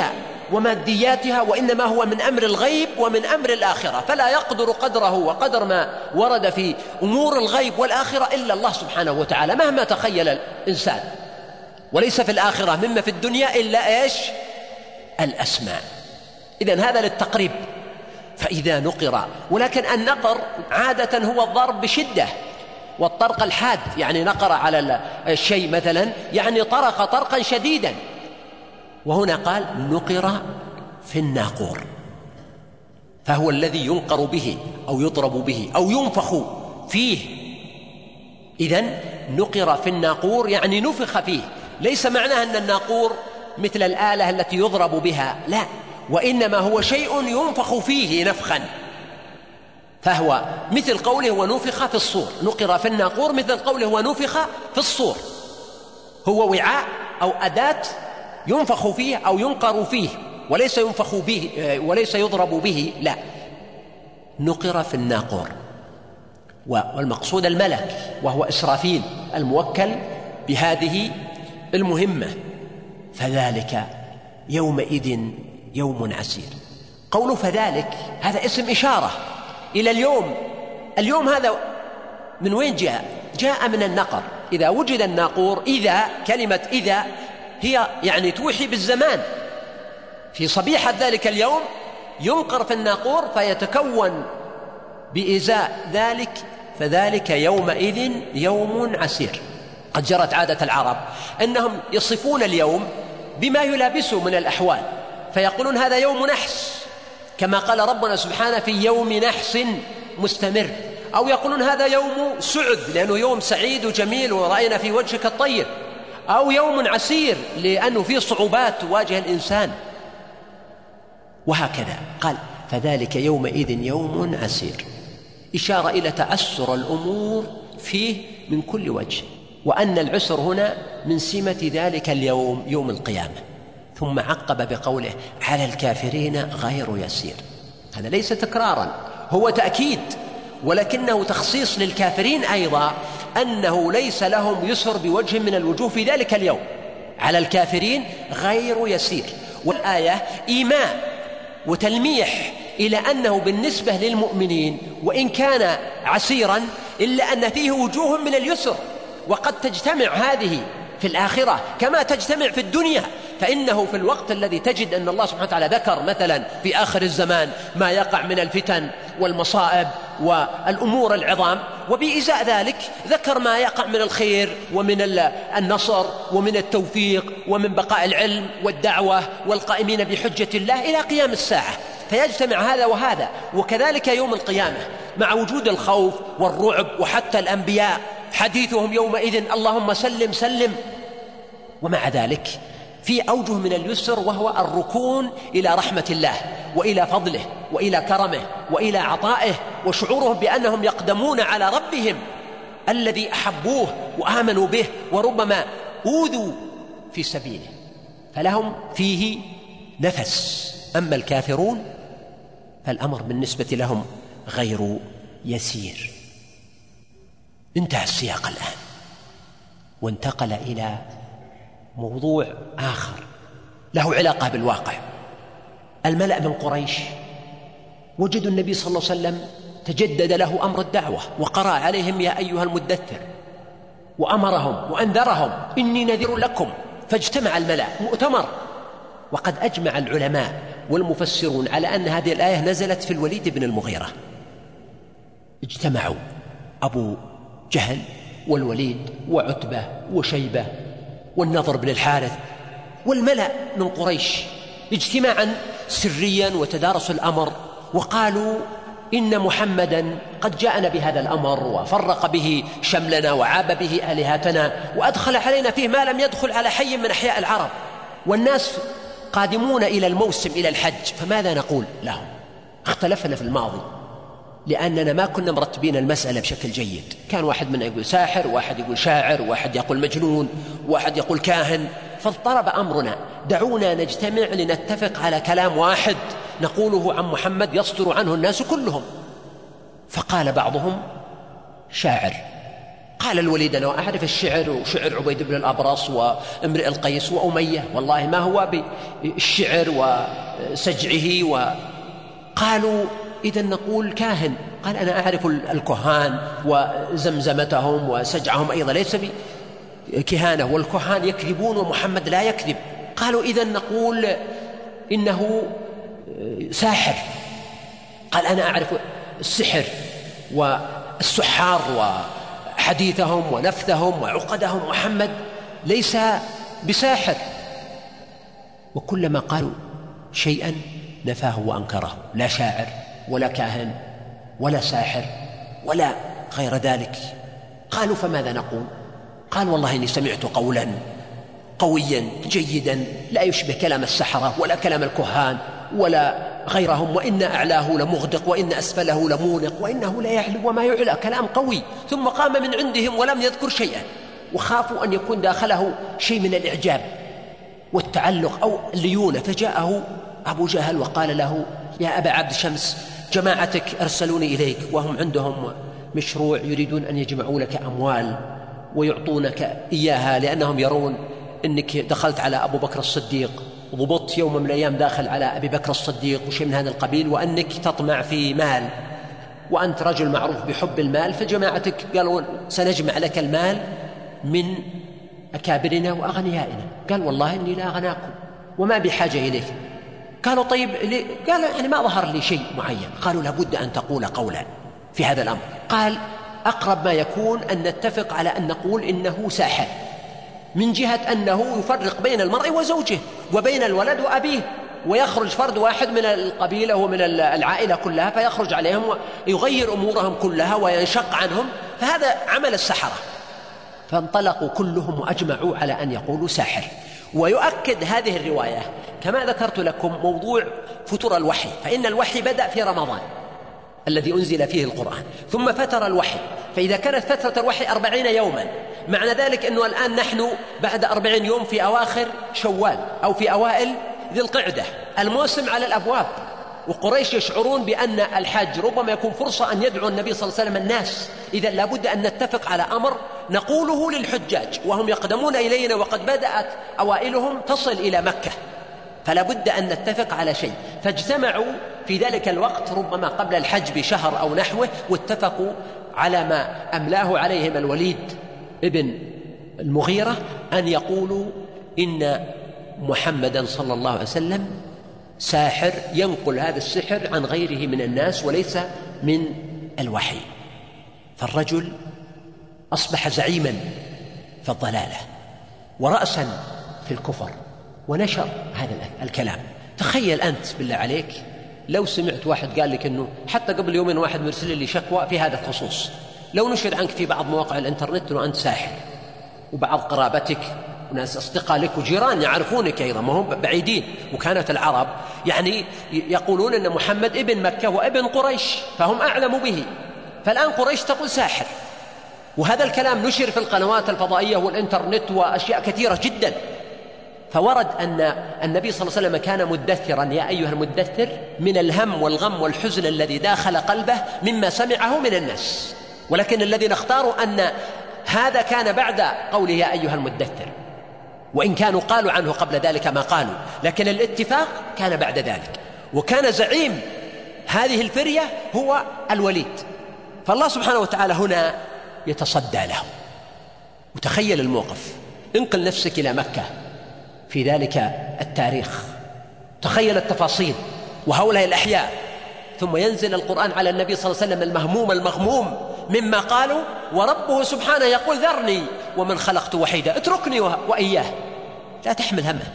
ومادياتها، وإنما هو من أمر الغيب ومن أمر الآخرة، فلا يقدر قدره وقدر ما ورد في أمور الغيب والآخرة إلا الله سبحانه وتعالى مهما تخيل الإنسان. وليس في الآخرة مما في الدنيا إلا إيش؟ الأسماء. إذن هذا للتقريب. فإذا نقر، ولكن النقر عادة هو الضرب بشدة، والطرق الحاد، يعني نقر على الشيء مثلا يعني طرق طرقا شديدا، وهنا قال نقر في الناقور، فهو الذي ينقر به أو يضرب به أو ينفخ فيه. إذن نقر في الناقور يعني نفخ فيه، ليس معناه أن الناقور مثل الآلة التي يضرب بها، لا، وإنما هو شيء ينفخ فيه نفخا، فهو مثل قوله ونفخ في الصور. نقر في الناقور مثل قوله ونفخ في الصور، هو وعاء أو أداة ينفخ فيه أو ينقر فيه، وليس ينفخ به وليس يضرب به، لا، نقر في الناقور. والمقصود الملك، وهو إسرافيل الموكل بهذه المهمة. فذلك يومئذ يوم عسير. قوله فذلك هذا اسم إشارة إلى اليوم. اليوم هذا من وين جاء؟ جاء من النقر. إذا وجد الناقور، إذا كلمة إذا هي يعني توحي بالزمان، في صبيحة ذلك اليوم ينقر في الناقور فيتكون بإزاء ذلك، فذلك يومئذ يوم عسير. قد جرت عادة العرب أنهم يصفون اليوم بما يلابسه من الأحوال، فيقولون هذا يوم نحس، كما قال ربنا سبحانه في يوم نحس مستمر، أو يقولون هذا يوم سعد لأنه يوم سعيد وجميل ورأينا في وجهك الطيب، أو يوم عسير لأنه فيه صعوبات تواجه الإنسان، وهكذا. قال فذلك يومئذ يوم عسير، إشارة إلى تعسر الأمور فيه من كل وجه، وأن العسر هنا من سمة ذلك اليوم يوم القيامة. ثم عقب بقوله على الكافرين غير يسير. هذا ليس تكرارا، هو تأكيد، ولكنه تخصيص للكافرين أيضا، أنه ليس لهم يسر بوجه من الوجوه في ذلك اليوم. على الكافرين غير يسير. والآية إيماء وتلميح إلى أنه بالنسبة للمؤمنين وإن كان عسيرا إلا أن فيه وجوه من اليسر، وقد تجتمع هذه في الآخرة كما تجتمع في الدنيا. فإنه في الوقت الذي تجد أن الله سبحانه وتعالى ذكر مثلا في آخر الزمان ما يقع من الفتن والمصائب والأمور العظام، وبإزاء ذلك ذكر ما يقع من الخير ومن النصر ومن التوفيق ومن بقاء العلم والدعوة والقائمين بحجة الله إلى قيام الساعة، فيجتمع هذا وهذا. وكذلك يوم القيامة مع وجود الخوف والرعب، وحتى الأنبياء حديثهم يومئذ اللهم سلم سلم. ومع ذلك في أوجه من اليسر، وهو الركون إلى رحمة الله وإلى فضله وإلى كرمه وإلى عطائه، وشعورهم بأنهم يقدمون على ربهم الذي أحبوه وآمنوا به وربما أوذوا في سبيله، فلهم فيه نفس. أما الكافرون فالأمر بالنسبة لهم غير يسير. انتهى السياق الآن وانتقل إلى موضوع آخر له علاقة بالواقع. الملأ من قريش وجدوا النبي صلى الله عليه وسلم تجدد له أمر الدعوة، وقرأ عليهم يا أيها المدثر، وأمرهم وأنذرهم إني نذير لكم. فاجتمع الملأ مؤتمر، وقد أجمع العلماء والمفسرون على أن هذه الآية نزلت في الوليد بن المغيرة. اجتمعوا أبو جهل والوليد وعتبة وشيبة والنضر بن الحارث والملأ من قريش اجتماعا سريا، وتدارسوا الأمر وقالوا إن محمدا قد جاءنا بهذا الأمر وفرق به شملنا وعاب به آلهتنا وأدخل علينا فيه ما لم يدخل على حي من أحياء العرب، والناس قادمون إلى الموسم إلى الحج، فماذا نقول لهم؟ اختلفنا في الماضي لأننا ما كنا مرتبين المسألة بشكل جيد، كان واحد منا يقول ساحر، واحد يقول شاعر، واحد يقول مجنون، واحد يقول كاهن، فاضطرب أمرنا. دعونا نجتمع لنتفق على كلام واحد نقوله عن محمد يصدر عنه الناس كلهم. فقال بعضهم شاعر، قال الوليد: أنا أعرف الشعر وشعر عبيد بن الأبرص وامرئ القيس وأمية، والله ما هو بالشعر وسجعه. وقالوا: إذا نقول كاهن. قال: أنا أعرف الكهان وزمزمتهم وسجعهم أيضا ليس بكهانة، والكهان يكذبون ومحمد لا يكذب. قالوا: إذا نقول إنه ساحر. قال: أنا أعرف السحر والسحار وحديثهم ونفثهم وعقدهم، محمد ليس بساحر. وكلما قالوا شيئا نفاه وأنكره، لا شاعر ولا كاهن ولا ساحر ولا غير ذلك. قالوا: فماذا نقول؟ قال: والله إني سمعت قولا قويا جيدا لا يشبه كلام السحرة ولا كلام الكهان ولا غيرهم، وإن أعلاه لمغدق وإن أسفله لمونق وإنه لا يعلو وما يعلى. كلام قوي. ثم قام من عندهم ولم يذكر شيئا، وخافوا أن يكون داخله شيء من الإعجاب والتعلق أو الليونة. فجاءه أبو جهل وقال له: يا أبا عبد شمس، جماعتك أرسلوني إليك وهم عندهم مشروع يريدون أن يجمعوا لك أموال ويعطونك إياها، لأنهم يرون أنك دخلت على أبو بكر الصديق وضبطت يوم من الأيام داخل على أبي بكر الصديق وشيء من هذا القبيل، وأنك تطمع في مال وأنت رجل معروف بحب المال. فجماعتك قالوا: سنجمع لك المال من أكابرنا وأغنيائنا. قال: والله إني لا أغناكم وما بحاجة إليك. قالوا: طيب قال: يعني ما ظهر لي شيء معين. قالوا: لابد أن تقول قولا في هذا الأمر. قال: أقرب ما يكون أن نتفق على أن نقول إنه ساحر، من جهة أنه يفرق بين المرء وزوجه وبين الولد وأبيه، ويخرج فرد واحد من القبيلة ومن العائلة كلها فيخرج عليهم ويغير أمورهم كلها وينشق عنهم، فهذا عمل السحرة. فانطلقوا كلهم وأجمعوا على أن يقولوا ساحر. ويؤكد هذه الرواية كما ذكرت لكم موضوع فتور الوحي، فإن الوحي بدأ في رمضان الذي أنزل فيه القرآن، ثم فتر الوحي. فإذا كانت فترة الوحي 40 يوما، معنى ذلك أنه الآن نحن بعد 40 يوم في أواخر شوال أو في أوائل ذي القعدة، الموسم على الأبواب، وقريش يشعرون بأن الحج ربما يكون فرصة أن يدعو النبي صلى الله عليه وسلم الناس. إذا لابد أن نتفق على أمر نقوله للحجاج وهم يقدمون إلينا، وقد بدأت أوائلهم تصل إلى مكة، فلا بد أن نتفق على شيء. فاجتمعوا في ذلك الوقت ربما قبل الحج بشهر أو نحوه، واتفقوا على ما أملاه عليهم الوليد ابن المغيرة أن يقولوا إن محمدا صلى الله عليه وسلم ساحر ينقل هذا السحر عن غيره من الناس وليس من الوحي. فالرجل أصبح زعيما في الضلالة ورأسا في الكفر، ونشر هذا الكلام. تخيل أنت بالله عليك لو سمعت واحد قال لك أنه حتى قبل يومين واحد مرسل لي شكوى في هذا الخصوص، لو نشر عنك في بعض مواقع الإنترنت أنه أنت ساحر، وبعض قرابتك وناس أصدقاء لك وجيران يعرفونك أيضا، ما هم بعيدين. وكانت العرب يعني يقولون أن محمد ابن مكة وابن قريش، فهم أعلم به. فالآن قريش تقول ساحر، وهذا الكلام نشر في القنوات الفضائية والإنترنت وأشياء كثيرة جدا. فورد أن النبي صلى الله عليه وسلم كان مدثرا: يا أيها المدثر، من الهم والغم والحزن الذي داخل قلبه مما سمعه من الناس. ولكن الذي نختار أن هذا كان بعد قوله يا أيها المدثر، وإن كانوا قالوا عنه قبل ذلك ما قالوا، لكن الاتفاق كان بعد ذلك. وكان زعيم هذه الفرية هو الوليد، فالله سبحانه وتعالى هنا يتصدى له. وتخيل الموقف، انقل نفسك إلى مكة في ذلك التاريخ، تخيل التفاصيل وهؤلاء الأحياء، ثم ينزل القرآن على النبي صلى الله عليه وسلم المهموم المغموم مما قالوا، وربه سبحانه يقول: ذرني ومن خلقت وحيدا، اتركني وإياه، لا تحمل همه،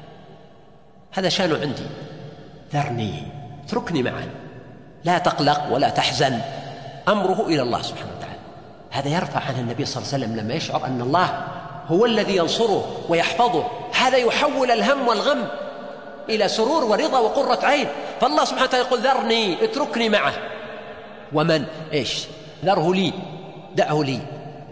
هذا شأنه عندي، ذرني، اتركني معه، لا تقلق ولا تحزن، أمره إلى الله سبحانه وتعالى. هذا يرفع عن النبي صلى الله عليه وسلم لما يشعر أن الله هو الذي ينصره ويحفظه، هذا يحول الهم والغم إلى سرور ورضا وقرة عين. فالله سبحانه وتعالى يقول: ذرني، اتركني معه، ومن ذره لي، دعه لي.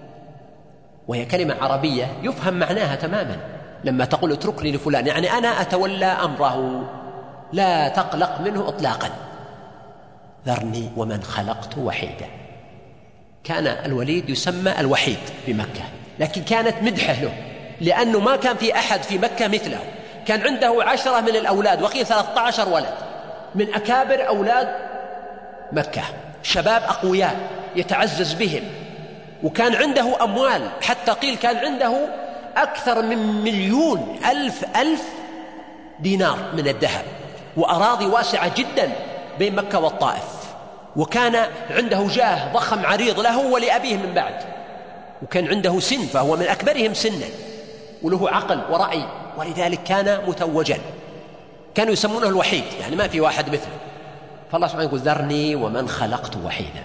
وهي كلمة عربية يفهم معناها تماما لما تقول اتركني لفلان، يعني أنا أتولى أمره، لا تقلق منه إطلاقا. ذرني ومن خلقت وحيدا، كان الوليد يسمى الوحيد بمكة، لكن كانت مدحه له لأنه ما كان في أحد في مكة مثله. كان عنده 10 من الأولاد، وقيل 13 ولد من أكابر أولاد مكة، شباب أقوياء يتعزز بهم، وكان عنده أموال، حتى قيل كان عنده أكثر من 1,000,000 دينار من الذهب، وأراضي واسعة جدا بين مكة والطائف، وكان عنده جاه ضخم عريض له ولأبيه من بعد، وكان عنده سن فهو من أكبرهم سنا، وله عقل ورأي، ولذلك كان متوجا، كانوا يسمونه الوحيد، يعني ما في واحد مثله. فالله سبحانه يقول ذرني ومن خلقت وحيدا،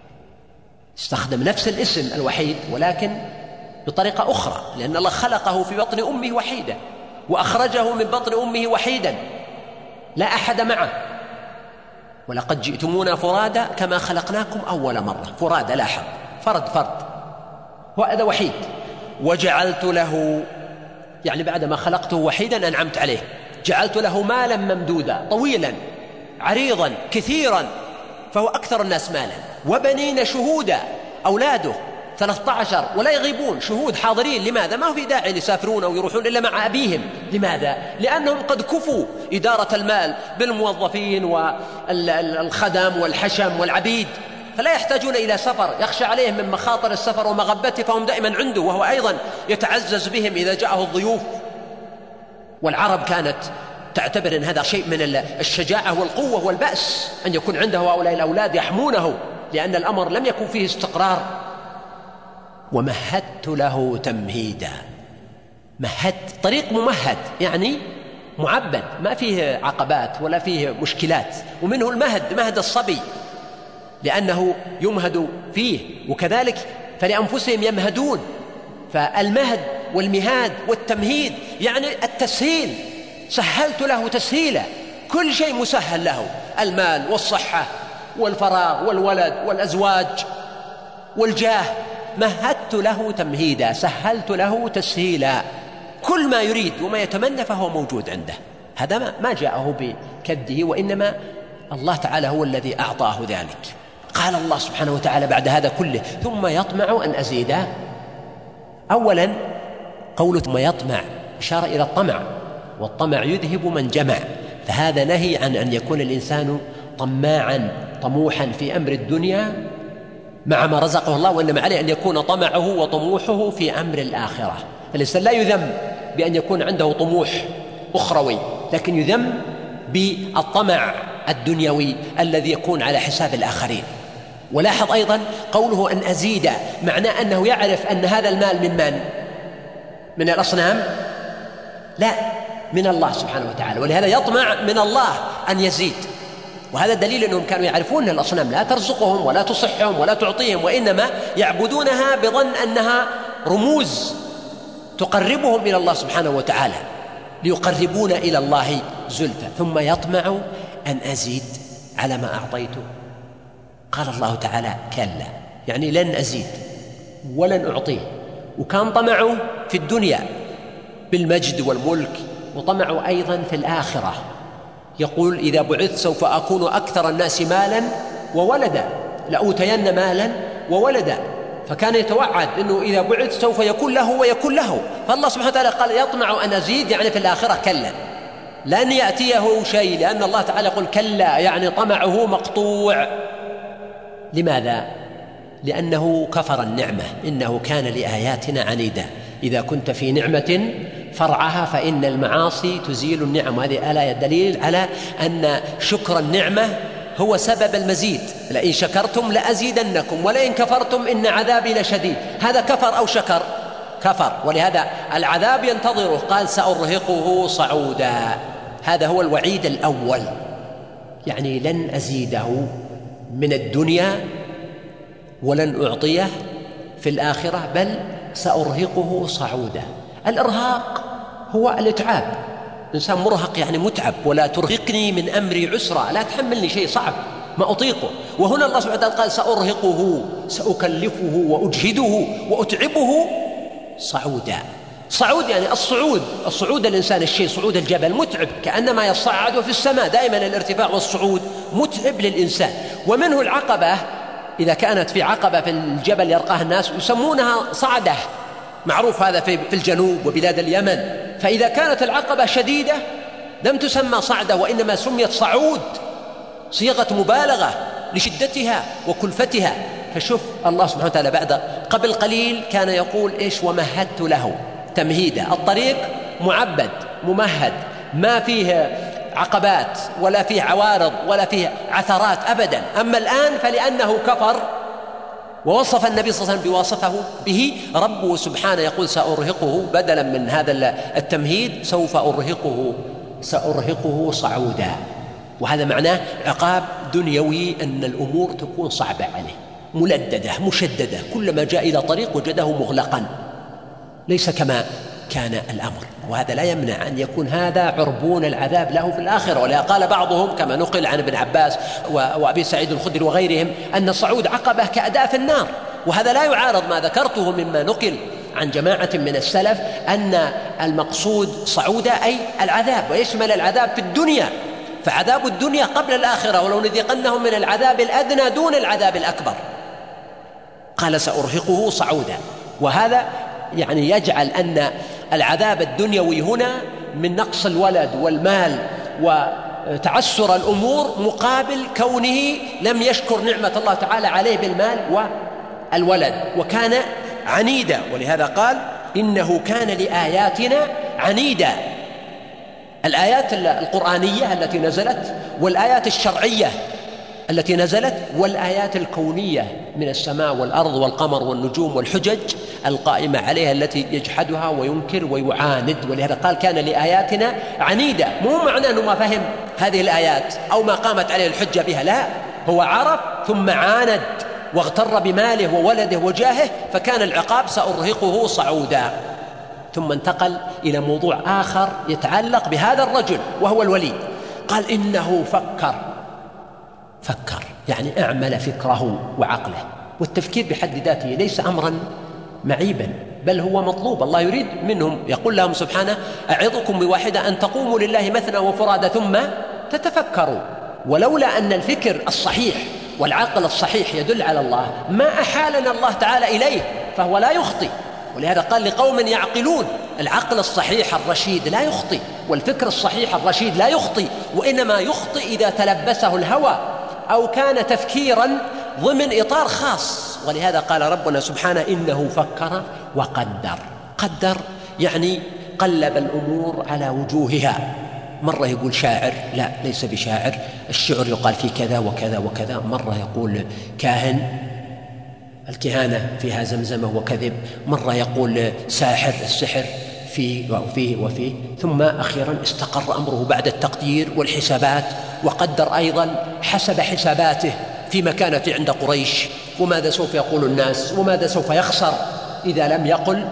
استخدم نفس الاسم الوحيد ولكن بطريقة أخرى، لأن الله خلقه في بطن أمه وحيدا وأخرجه من بطن أمه وحيدا لا أحد معه، ولقد جئتمونا فرادا كما خلقناكم أول مرة. فرادا لاحظ، فرد وهذا وحيد. وجعلت له، يعني بعدما خلقته وحيدا أنعمت عليه، جعلت له مالا ممدودا طويلا عريضا كثيرا، فهو أكثر الناس مالا، وبنين شهودا، أولاده 13 ولا يغيبون، شهود حاضرين. لماذا؟ ما هو في داعي يسافرون أو يروحون إلا مع أبيهم. لماذا؟ لأنهم قد كفوا إدارة المال بالموظفين والخدم والحشم والعبيد، فلا يحتاجون إلى سفر، يخشى عليهم من مخاطر السفر ومغبته، فهم دائما عنده، وهو أيضا يتعزز بهم إذا جاءه الضيوف. والعرب كانت تعتبر أن هذا شيء من الشجاعة والقوة والبأس أن يكون عنده هؤلاء الأولاد يحمونه، لأن الأمر لم يكن فيه استقرار. ومهدت له تمهيدا، مهد طريق ممهد، يعني معبد، ما فيه عقبات ولا فيه مشكلات، ومنه المهد، مهد الصبي، لأنه يمهد فيه، وكذلك فلأنفسهم يمهدون. فالمهد والمهاد والتمهيد يعني التسهيل، سهلت له تسهيلا، كل شيء مسهل له، المال والصحة والفراغ والولد والأزواج والجاه، مهدت له تمهيدا، سهلت له تسهيلا، كل ما يريد وما يتمنى فهو موجود عنده. هذا ما جاءه بكده، وإنما الله تعالى هو الذي أعطاه ذلك. قال الله سبحانه وتعالى بعد هذا كله ثم يطمع أن أزيده. أولا قوله ثم يطمع إشارة إلى الطمع، والطمع يذهب من جمع، فهذا نهي عن أن يكون الإنسان طماعا طموحا في أمر الدنيا مع ما رزقه الله، وإنما عليه أن يكون طمعه وطموحه في أمر الآخرة. فالإنسان لا يذم بأن يكون عنده طموح أخروي، لكن يذم بالطمع الدنيوي الذي يكون على حساب الآخرين. ولاحظ أيضا قوله أن أزيد، معناه أنه يعرف أن هذا المال من؟ من الأصنام؟ لا، من الله سبحانه وتعالى، ولهذا يطمع من الله أن يزيد. وهذا دليل أنهم كانوا يعرفون أن الأصنام لا ترزقهم ولا تصحهم ولا تعطيهم، وإنما يعبدونها بظن أنها رموز تقربهم إلى الله سبحانه وتعالى، ليقربون إلى الله زلفى. ثم يطمع أن أزيد على ما أعطيته. قال الله تعالى كلا، يعني لن أزيد ولن أعطيه. وكان طمعه في الدنيا بالمجد والملك، وطمعه أيضا في الآخرة. يقول إذا بعثت سوف أكون أكثر الناس مالا وولدا، لأوتين مالا وولدا، فكان يتوعد أنه إذا بعث سوف يكون له ويكون له. فالله سبحانه وتعالى قال يطمع أن أزيد، يعني في الآخرة كلا لن يأتيه شيء، لأن الله تعالى يقول كلا، يعني طمعه مقطوع. لماذا؟ لأنه كفر النعمة، إنه كان لآياتنا عنيدا. إذا كنت في نعمة فرعها فإن المعاصي تزيل النعم. هذه آية دليل على أن شكر النعمة هو سبب المزيد. لئن شكرتم لأزيدنكم ولئن كفرتم إن عذابي لشديد. هذا كفر أو شكر؟ كفر، ولهذا العذاب ينتظره، قال سأرهقه صعودا. هذا هو الوعيد الأول، يعني لن أزيده من الدنيا ولن أعطيه في الآخرة، بل سأرهقه صعودا. الإرهاق هو الإتعاب، الإنسان مرهق يعني متعب. ولا ترهقني من أمري عسرا، لا تحملني شيء صعب ما أطيقه. وهنا الله سبحانه وتعالى قال سأرهقه، سأكلفه وأجهده وأتعبه صعودا. صعود يعني الصعود الإنسان الشيء، صعود الجبل متعب، كأنما يصعد في السماء. دائما الارتفاع والصعود متعب للإنسان. ومنه العقبة إذا كانت في عقبة في الجبل يرقاها الناس يسمونها صعدة، معروف هذا في الجنوب وبلاد اليمن. فإذا كانت العقبة شديدة لم تسمى صعدة وإنما سميت صعود، صيغة مبالغة لشدتها وكلفتها. فشوف الله سبحانه وتعالى قبل قليل كان يقول إيش؟ ومهدت له تمهيدا. الطريق معبد ممهد، ما فيه عقبات ولا فيه عوارض ولا فيه عثرات أبدا. أما الآن فلأنه كفر ووصف النبي صلى الله عليه وسلم بوصفه به، ربه سبحانه يقول سأرهقه، بدلا من هذا التمهيد سوف سأرهقه صعودا. وهذا معناه عقاب دنيوي، أن الأمور تكون صعبة عليه، ملددة مشددة، كلما جاء إلى طريق وجده مغلقا، ليس كما كان الأمر. وهذا لا يمنع أن يكون هذا عربون العذاب له في الآخرة. ولا قال بعضهم كما نقل عن ابن عباس وأبي سعيد الخدري وغيرهم أن صعود عقبة كأداء في النار، وهذا لا يعارض ما ذكرته مما نقل عن جماعة من السلف أن المقصود صعود أي العذاب، ويشمل العذاب في الدنيا، فعذاب الدنيا قبل الآخرة، ولو نذيقنهم من العذاب الأدنى دون العذاب الأكبر. قال سأرهقه صعودا، وهذا يعني يجعل أن العذاب الدنيوي هنا من نقص الولد والمال وتعسر الأمور مقابل كونه لم يشكر نعمة الله تعالى عليه بالمال والولد، وكان عنيدا. ولهذا قال إنه كان لآياتنا عنيدا. الآيات القرآنية التي نزلت، والآيات الشرعية التي نزلت، والآيات الكونية من السماء والأرض والقمر والنجوم والحجج القائمة عليها التي يجحدها وينكر ويعاند. ولهذا قال كان لآياتنا عنيدا، مو معنى أنه ما فهم هذه الآيات أو ما قامت عليه الحجة بها، لا، هو عرف ثم عاند واغتر بماله وولده وجاهه، فكان العقاب سأرهقه صعودا. ثم انتقل إلى موضوع آخر يتعلق بهذا الرجل وهو الوليد. قال إنه فكر يعني أعمل فكره وعقله، والتفكير بحد ذاته ليس أمرا معيبا، بل هو مطلوب. الله يريد منهم، يقول لهم سبحانه أعظكم بواحدة أن تقوموا لله مثنى وفرادى ثم تتفكروا. ولولا أن الفكر الصحيح والعقل الصحيح يدل على الله ما أحالنا الله تعالى إليه، فهو لا يخطئ. ولهذا قال لقوم يعقلون، العقل الصحيح الرشيد لا يخطئ، والفكر الصحيح الرشيد لا يخطئ، وإنما يخطئ إذا تلبسه الهوى أو كان تفكيرا ضمن إطار خاص. ولهذا قال ربنا سبحانه إنه فكر وقدر. قدر يعني قلب الأمور على وجوهها، مرة يقول شاعر، لا ليس بشاعر، الشعر يقال فيه كذا وكذا وكذا، مرة يقول كاهن، الكهانة فيها زمزمة وكذب، مرة يقول ساحر، السحر فيه وفيه، ثم أخيرا استقر أمره بعد التقدير والحسابات، وقدر أيضا حسب حساباته في مكانته عند قريش، وماذا سوف يقول الناس وماذا سوف يخسر إذا لم يقل.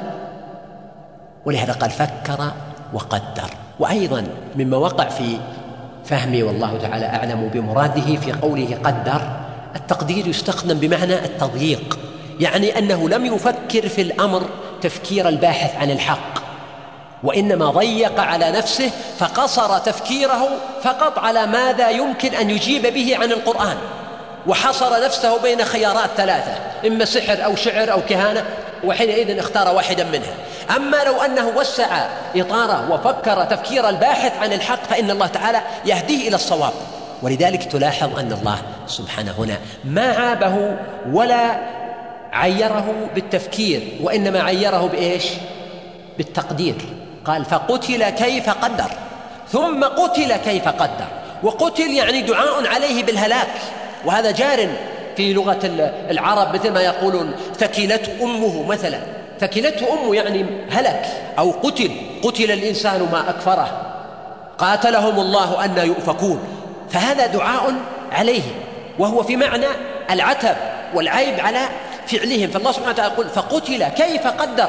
ولهذا قال فكر وقدر. وأيضا مما وقع في فهمي والله تعالى أعلم بمراده في قوله قدر، التقدير يستخدم بمعنى التضييق، يعني أنه لم يفكر في الأمر تفكير الباحث عن الحق، وإنما ضيق على نفسه فقصر تفكيره فقط على ماذا يمكن أن يجيب به عن القرآن، وحصر نفسه بين خيارات ثلاثة، إما سحر أو شعر أو كهانة، وحينئذ اختار واحدا منها. أما لو أنه وسع إطاره وفكر تفكير الباحث عن الحق فإن الله تعالى يهديه إلى الصواب. ولذلك تلاحظ أن الله سبحانه هنا ما عابه ولا عيره بالتفكير، وإنما عيره بإيش؟ بالتقدير. قال فقتل كيف قدر، ثم قتل كيف قدر. وقتل يعني دعاء عليه بالهلاك، وهذا جار في لغة العرب، مثل ما يقولون ثكلته أمه مثلا، ثكلته أمه يعني هلك، أو قتل الإنسان ما أكفره، قاتلهم الله أن يؤفكون. فهذا دعاء عليه، وهو في معنى العتب والعيب على فعلهم. فالله سبحانه وتعالى يقول فقتل كيف قدر،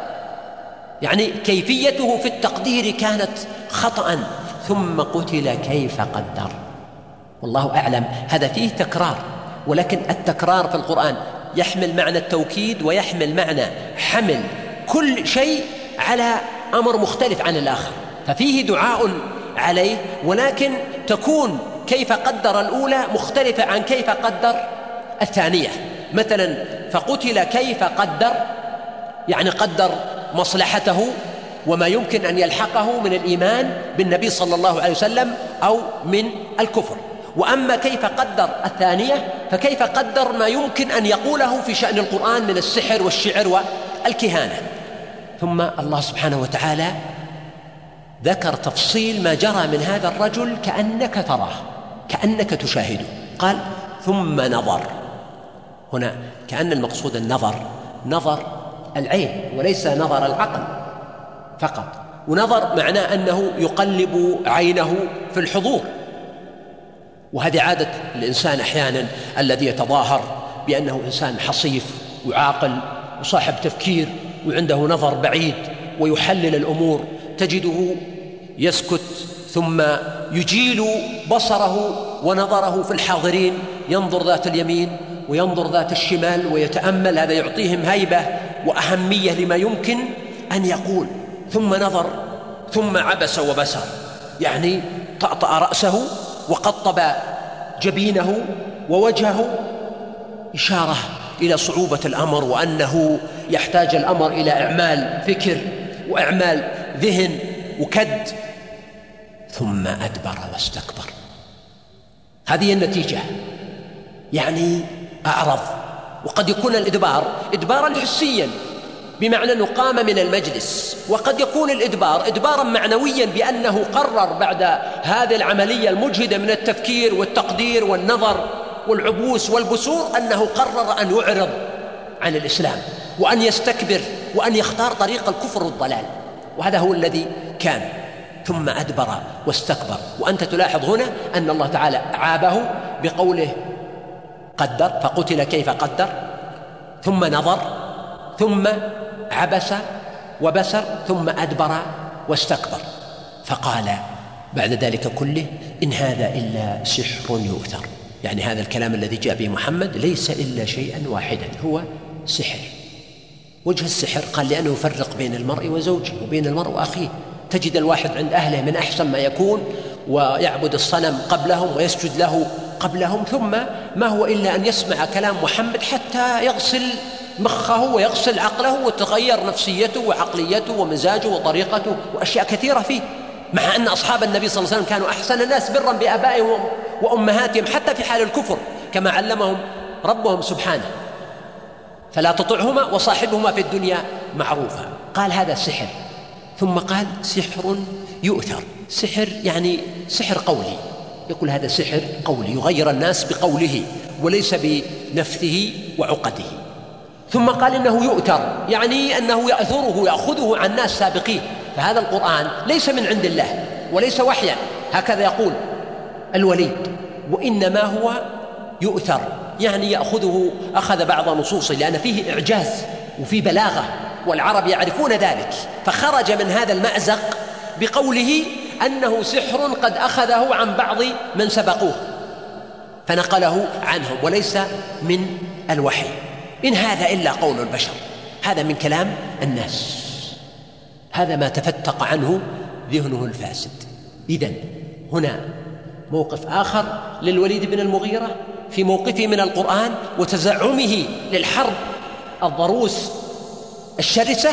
يعني كيفيته في التقدير كانت خطأ، ثم قتل كيف قدر. والله أعلم، هذا فيه تكرار، ولكن التكرار في القرآن يحمل معنى التوكيد ويحمل معنى حمل كل شيء على أمر مختلف عن الآخر، ففيه دعاء عليه، ولكن تكون كيف قدر الأولى مختلفة عن كيف قدر الثانية. مثلا فقتل كيف قدر، يعني قدر مصلحته وما يمكن أن يلحقه من الإيمان بالنبي صلى الله عليه وسلم أو من الكفر. وأما كيف قدر الثانية فكيف قدر ما يمكن أن يقوله في شأن القرآن من السحر والشعر والكهانة. ثم الله سبحانه وتعالى ذكر تفصيل ما جرى من هذا الرجل كأنك تراه، كأنك تشاهده. قال ثم نظر. هنا كأن المقصود النظر نظر العين وليس نظر العقل فقط، ونظر معناه أنه يقلب عينه في الحضور، وهذه عادة الإنسان أحيانا الذي يتظاهر بأنه إنسان حصيف وعاقل وصاحب تفكير وعنده نظر بعيد ويحلل الأمور، تجده يسكت ثم يجيل بصره ونظره في الحاضرين، ينظر ذات اليمين وينظر ذات الشمال ويتأمل. هذا يعطيهم هيبة وأهمية لما يمكن أن يقول. ثم نظر ثم عبس وبسر، يعني طأطأ رأسه وقطب جبينه ووجهه، إشارة إلى صعوبة الأمر وأنه يحتاج الأمر إلى إعمال فكر وإعمال ذهن وكد. ثم أدبر واستكبر. هذه النتيجة، يعني أعرض. وقد يكون الإدبار إدبارا حسيا بمعنى أنه قام من المجلس، وقد يكون الإدبار إدبارا معنويا بأنه قرر بعد هذه العملية المجهدة من التفكير والتقدير والنظر والعبوس والبسور أنه قرر أن يعرض عن الإسلام وأن يستكبر وأن يختار طريق الكفر والضلال، وهذا هو الذي كان. ثم أدبر واستكبر. وأنت تلاحظ هنا أن الله تعالى عابه بقوله قدر، فقتل كيف قدر، ثم نظر، ثم عبس وبسر، ثم أدبر واستكبر. فقال بعد ذلك كله إن هذا إلا سحر يؤثر، يعني هذا الكلام الذي جاء به محمد ليس إلا شيئا واحدا، هو سحر. وجه السحر قال لأنه يفرق بين المرء وزوجه وبين المرء وأخيه. تجد الواحد عند أهله من أحسن ما يكون ويعبد الصنم قبلهم ويسجد له قبلهم، ثم ما هو إلا أن يسمع كلام محمد حتى يغسل مخه ويغسل عقله وتغير نفسيته وعقليته ومزاجه وطريقته وأشياء كثيرة فيه، مع أن أصحاب النبي صلى الله عليه وسلم كانوا أحسن الناس برا بآبائهم وأمهاتهم حتى في حال الكفر كما علمهم ربهم سبحانه، فلا تطعهما وصاحبهما في الدنيا معروفا. قال هذا سحر، ثم قال سحر يؤثر. سحر يعني سحر قولي، يقول هذا سحر قولي يغير الناس بقوله وليس بنفثه وعقده. ثم قال إنه يؤثر، يعني أنه يأثره يأخذه عن ناس سابقين. فهذا القرآن ليس من عند الله وليس وحيا، هكذا يقول الوليد، وإنما هو يؤثر، يعني يأخذه أخذ بعض نصوصه لأن فيه إعجاز وفيه بلاغة والعرب يعرفون ذلك، فخرج من هذا المأزق بقوله أنه سحر قد أخذه عن بعض من سبقوه فنقله عنهم وليس من الوحي. إن هذا إلا قول البشر، هذا من كلام الناس، هذا ما تفتق عنه ذهنه الفاسد. إذن هنا موقف آخر للوليد بن المغيرة في موقفه من القرآن وتزعمه للحرب الضروس الشرسة،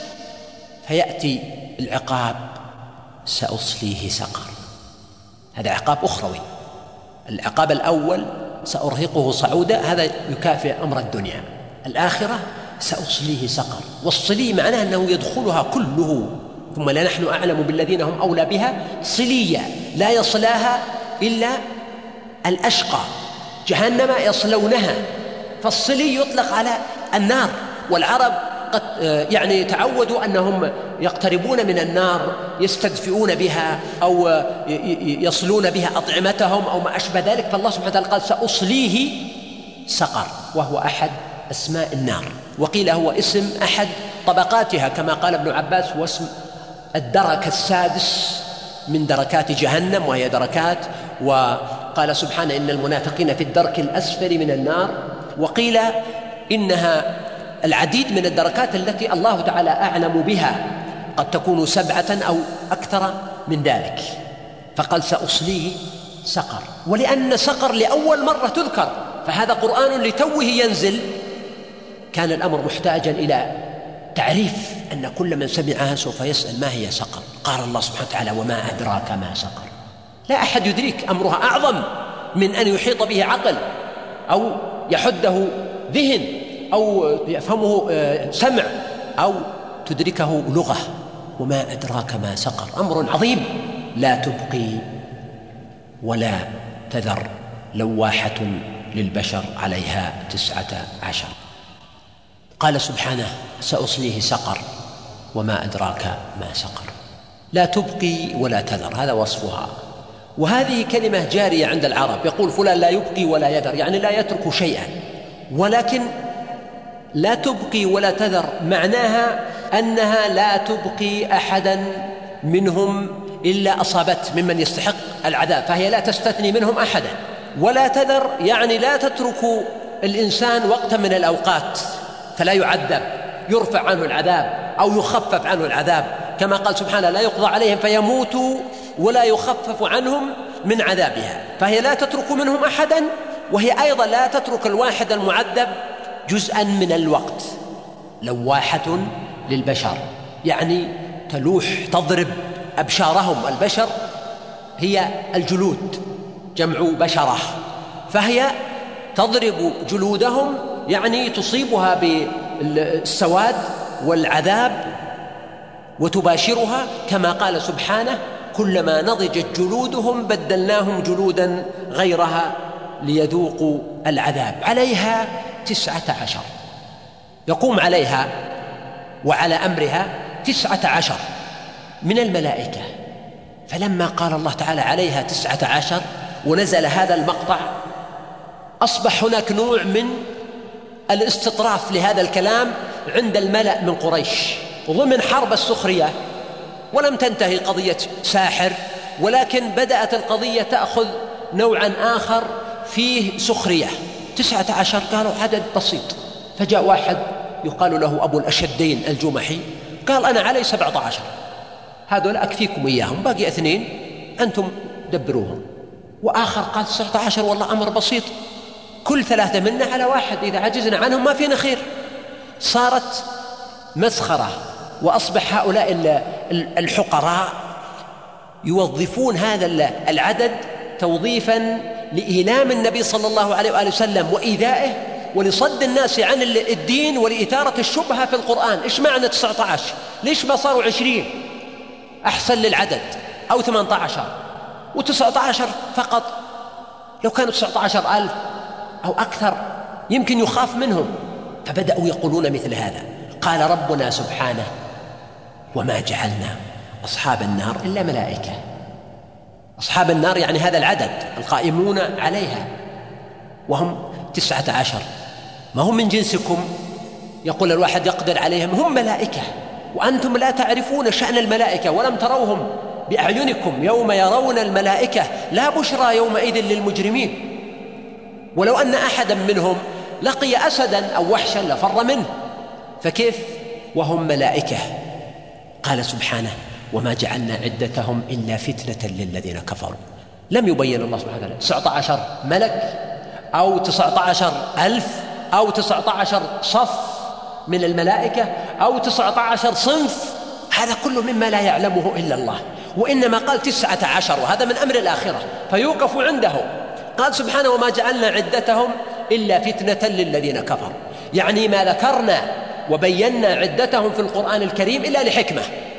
فيأتي العقاب سأصليه سقر. هذا عقاب أخروي. العقاب الأول سأرهقه صعودا، هذا يكافئ أمر الدنيا. الآخرة سأصليه سقر، والصلي معناه أنه يدخلها كله، ثم لا نحن أعلم بالذين هم أولى بها صليا، لا يصلاها إلا الأشقى، جهنم يصلونها. فالصلي يطلق على النار، والعرب قد يعني تعودوا أنهم يقتربون من النار يستدفئون بها أو يصلون بها أطعمتهم أو ما أشبه ذلك. فالله سبحانه وتعالى قال سأصليه سقر، وهو أحد أسماء النار، وقيل هو اسم أحد طبقاتها كما قال ابن عباس هو اسم الدرك السادس من دركات جهنم، وهي دركات. وقال سبحانه إن المنافقين في الدرك الأسفل من النار، وقيل إنها العديد من الدركات التي الله تعالى أعلم بها، قد تكون 7 أو أكثر من ذلك. فقال سأصليه سقر، ولأن سقر لأول مرة تذكر فهذا قرآن لتوه ينزل. كان الأمر محتاجا إلى تعريف أن كل من سمعها سوف يسأل ما هي سقر. قال الله سبحانه وتعالى وما أدراك ما سقر. لا أحد يدرك، أمرها أعظم من أن يحيط به عقل أو يحده ذهن أو يفهمه سمع أو تدركه لغة. وما أدراك ما سقر، أمر عظيم. لا تبقي ولا تذر، لواحة للبشر، عليها 19. قال سبحانه سأصليه سقر. وما أدراك ما سقر. لا تبقي ولا تذر، هذا وصفها. وهذه كلمة جارية عند العرب، يقول فلان لا يبقي ولا يذر، يعني لا يترك شيئا. ولكن لا تبقي ولا تذر معناها أنها لا تبقي أحدا منهم إلا أصابته ممن يستحق العذاب، فهي لا تستثني منهم أحدا. ولا تذر يعني لا تترك الإنسان وقتا من الأوقات فلا يعذب، يرفع عنه العذاب أو يخفف عنه العذاب، كما قال سبحانه لا يقضى عليهم فيموتوا ولا يخفف عنهم من عذابها. فهي لا تترك منهم أحدا، وهي أيضا لا تترك الواحد المعذب جزءا من الوقت. لواحة للبشر يعني تلوح، تضرب أبشارهم. البشر هي الجلود، جمع بشرة، فهي تضرب جلودهم يعني تصيبها بالسواد والعذاب وتباشرها، كما قال سبحانه كلما نضجت جلودهم بدلناهم جلودا غيرها ليذوقوا العذاب. عليها 19، يقوم عليها وعلى أمرها 19 من الملائكة. فلما قال الله تعالى عليها 19 ونزل هذا المقطع، أصبح هناك نوع من الاستطراف لهذا الكلام عند الملأ من قريش ضمن حرب السخرية. ولم تنتهي قضية ساحر، ولكن بدأت القضية تأخذ نوعا آخر فيه سخرية. 19 قالوا عدد بسيط. فجاء واحد يقال له أبو الأشدين الجمحي، قال أنا علي 17، هذول أكفيكم إياهم، باقي 2 أنتم دبروهم. وآخر قال 19 والله أمر بسيط، كل 3 منا على 1، إذا عجزنا عنهم ما فينا خير. صارت مسخرة، وأصبح هؤلاء الحقراء يوظفون هذا العدد توظيفا لإيلام النبي صلى الله عليه وآله وسلم وإيذائه، ولصد الناس عن الدين ولإثارة الشبهة في القرآن. إيش معنى 19؟ ليش ما صاروا 20 أحسن للعدد أو 18 و19 فقط؟ لو كانوا 19,000 أو أكثر يمكن يخاف منهم. فبدأوا يقولون مثل هذا. قال ربنا سبحانه وما جعلنا أصحاب النار إلا ملائكة. أصحاب النار يعني هذا العدد القائمون عليها، وهم 19، ما هم من جنسكم. يقول الواحد يقدر عليهم، هم ملائكة وأنتم لا تعرفون شأن الملائكة ولم تروهم بأعينكم. يوم يرون الملائكة لا بشرى يومئذ للمجرمين. ولو أن أحدا منهم لقي أسدا أو وحشا لفر منه، فكيف وهم ملائكة؟ قال سبحانه وما جعلنا عدتهم إلا فتنة للذين كفروا. لم يبين الله سبحانه وتعالى 19 ملك أو 19,000 أو 19 صف من الملائكة أو 19 صنف، هذا كله مما لا يعلمه إلا الله. وإنما قال 19، وهذا من أمر الآخرة فيوقف عنده. قال سبحانه وما جعلنا عدتهم إلا فتنة للذين كفروا، يعني ما ذكرنا وبينا عدتهم في القرآن الكريم إلا لحكمة.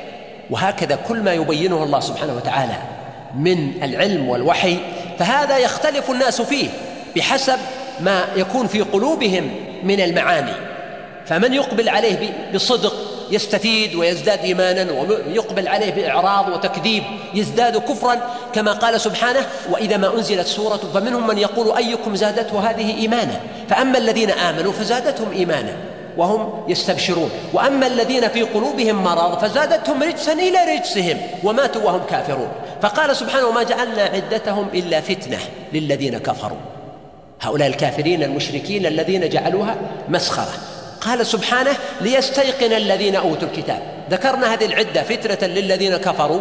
وهكذا كل ما يبينه الله سبحانه وتعالى من العلم والوحي فهذا يختلف الناس فيه بحسب ما يكون في قلوبهم من المعاني. فمن يقبل عليه بصدق يستفيد ويزداد إيمانا، ويقبل عليه بإعراض وتكذيب يزداد كفرا، كما قال سبحانه وإذا ما أنزلت سورة فمنهم من يقول أيكم زادته هذه إيمانا، فأما الذين آمنوا فزادتهم إيمانا وهم يستبشرون، وأما الذين في قلوبهم مرض فزادتهم رجسا إلى رجسهم وماتوا وهم كافرون. فقال سبحانه وما جعلنا عدتهم إلا فتنة للذين كفروا، هؤلاء الكافرين المشركين الذين جعلوها مسخرة. قال سبحانه ليستيقن الذين أوتوا الكتاب. ذكرنا هذه العدة فتنة للذين كفروا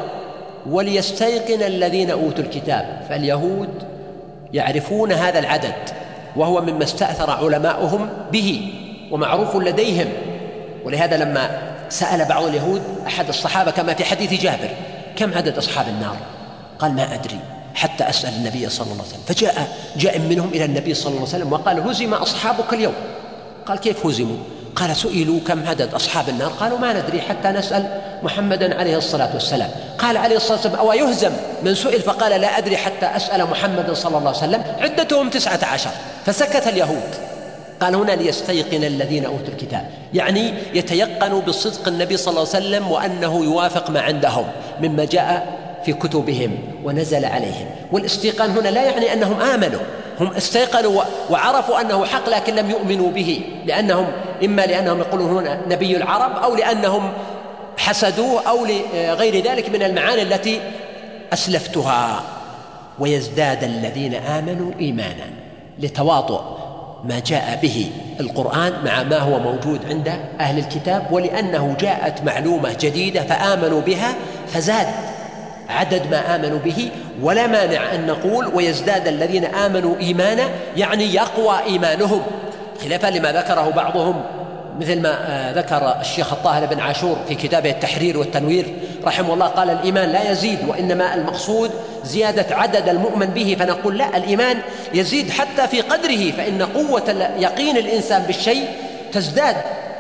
وليستيقن الذين أوتوا الكتاب، فاليهود يعرفون هذا العدد وهو مما استأثر علماؤهم به ومعروف لديهم. ولهذا لما سأل بعض اليهود أحد الصحابة كما في حديث جابر: كم عدد أصحاب النار؟ قال: ما أدري حتى أسأل النبي صلى الله عليه وسلم. فجاء منهم إلى النبي صلى الله عليه وسلم وقال: هزم أصحابك اليوم. قال: كيف هزموا؟ قال: سئلوا كم عدد أصحاب النار؟ قالوا: ما ندري حتى نسأل محمدا عليه الصلاة والسلام. قال عليه الصلاة والسلام: أو يهزم من سئل فقال: لا أدري حتى أسأل محمدا صلى الله عليه وسلم، عدتهم 19. فسكت اليهود. قال هنا: ليستيقن الذين أوتوا الكتاب، يعني يتيقنوا بصدق النبي صلى الله عليه وسلم وأنه يوافق ما عندهم مما جاء في كتبهم ونزل عليهم. والاستيقان هنا لا يعني أنهم آمنوا، هم استيقنوا وعرفوا أنه حق لكن لم يؤمنوا به، إما لأنهم يقولون هنا نبي العرب، أو لأنهم حسدوه، أو لغير ذلك من المعاني التي أسلفتها. ويزداد الذين آمنوا إيمانا، لتواطؤ ما جاء به القرآن مع ما هو موجود عند أهل الكتاب، ولأنه جاءت معلومة جديدة فآمنوا بها فزاد عدد ما آمنوا به. ولا مانع أن نقول ويزداد الذين آمنوا إيمانا، يعني يقوى إيمانهم، خلافا لما ذكره بعضهم، مثل ما ذكر الشيخ الطاهر بن عاشور في كتابه التحرير والتنوير رحمه الله، قال: الإيمان لا يزيد، وإنما المقصود زيادة عدد المؤمن به. فنقول لا، الإيمان يزيد حتى في قدره، فإن قوة يقين الإنسان بالشيء تزداد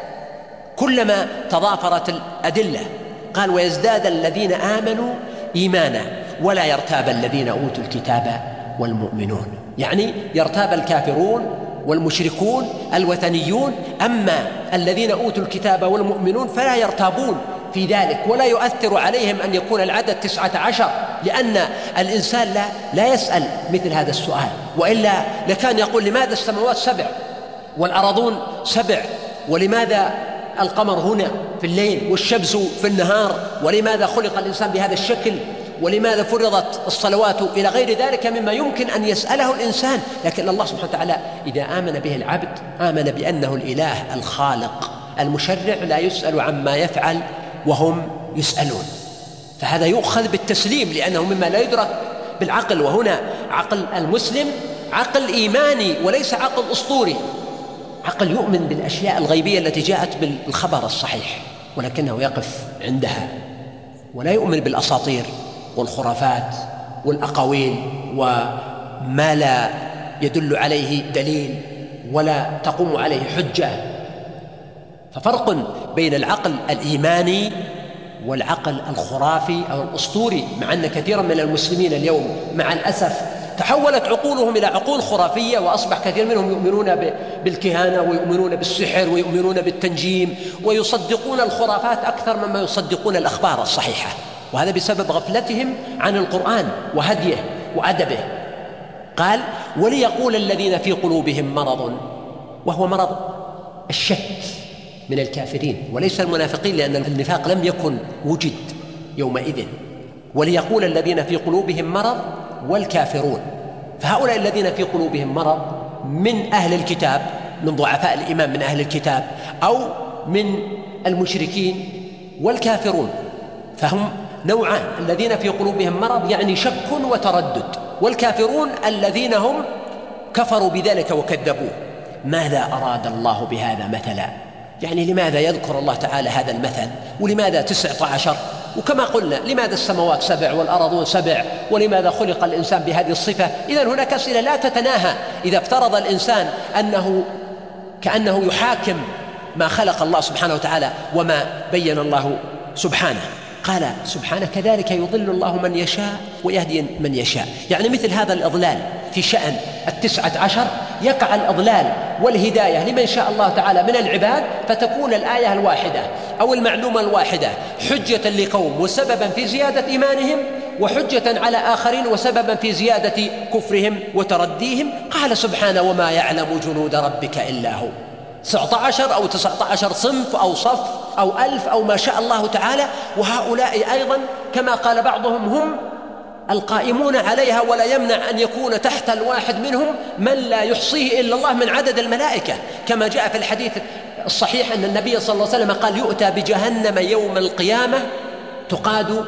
كلما تضافرت الأدلة. قال: ويزداد الذين آمنوا إيمانا ولا يرتاب الذين أوتوا الكتاب والمؤمنون، يعني يرتاب الكافرون والمشركون الوثنيون، أما الذين أوتوا الكتاب والمؤمنون فلا يرتابون في ذلك، ولا يؤثر عليهم أن يكون العدد 19، لأن الإنسان لا يسأل مثل هذا السؤال، وإلا لكان يقول: لماذا السماوات 7 والأرضون 7؟ ولماذا القمر هنا في الليل والشمس في النهار؟ ولماذا خلق الإنسان بهذا الشكل؟ ولماذا فرضت الصلوات؟ إلى غير ذلك مما يمكن أن يسأله الإنسان. لكن الله سبحانه وتعالى إذا آمن به العبد آمن بأنه الإله الخالق المشرع، لا يسأل عما يفعل وهم يسألون. فهذا يؤخذ بالتسليم، لأنه مما لا يدرك بالعقل. وهنا عقل المسلم عقل إيماني وليس عقل أسطوري، عقل يؤمن بالأشياء الغيبية التي جاءت بالخبر الصحيح، ولكنه يقف عندها، ولا يؤمن بالأساطير والخرافات والأقاويل وما لا يدل عليه دليل ولا تقوم عليه حجة. ففرق بين العقل الإيماني والعقل الخرافي أو الأسطوري، مع أن كثيرا من المسلمين اليوم مع الأسف تحولت عقولهم إلى عقول خرافية، وأصبح كثير منهم يؤمنون بالكهانة ويؤمنون بالسحر ويؤمنون بالتنجيم، ويصدقون الخرافات أكثر مما يصدقون الأخبار الصحيحة، وهذا بسبب غفلتهم عن القرآن وهديه وأدبه. قال: وليقول الذين في قلوبهم مرض، وهو مرض الشك من الكافرين وليس المنافقين، لأن النفاق لم يكن وجد يومئذ. وليقول الذين في قلوبهم مرض والكافرون، فهؤلاء الذين في قلوبهم مرض من أهل الكتاب، من ضعفاء الإيمان من أهل الكتاب، أو من المشركين، والكافرون فهم نوعان: الذين في قلوبهم مرض يعني شك وتردد، والكافرون الذين هم كفروا بذلك وكذبوه. ماذا أراد الله بهذا مثلا؟ يعني لماذا يذكر الله تعالى هذا المثل؟ ولماذا 19؟ وكما قلنا لماذا السماوات 7 والأرضون 7؟ ولماذا خلق الإنسان بهذه الصفة؟ إذن هناك أسئلة لا تتناهى إذا افترض الإنسان أنه كأنه يحاكم ما خلق الله سبحانه وتعالى وما بين الله سبحانه. قال سبحانه: كذلك يضل الله من يشاء ويهدي من يشاء. يعني مثل هذا الإضلال في شأن 19 يقع الإضلال والهداية لمن شاء الله تعالى من العباد، فتكون الآية الواحدة أو المعلومة الواحدة حجة لقوم وسببا في زيادة إيمانهم، وحجة على آخرين وسببا في زيادة كفرهم وترديهم. قال سبحانه: وما يعلم جنود ربك إلا هو. 19 أو 19 صنف أو صف أو 1000 أو ما شاء الله تعالى، وهؤلاء أيضا كما قال بعضهم هم القائمون عليها، ولا يمنع أن يكون تحت الواحد منهم من لا يحصيه إلا الله من عدد الملائكة، كما جاء في الحديث الصحيح أن النبي صلى الله عليه وسلم قال: يؤتى بجهنم يوم القيامة تقاد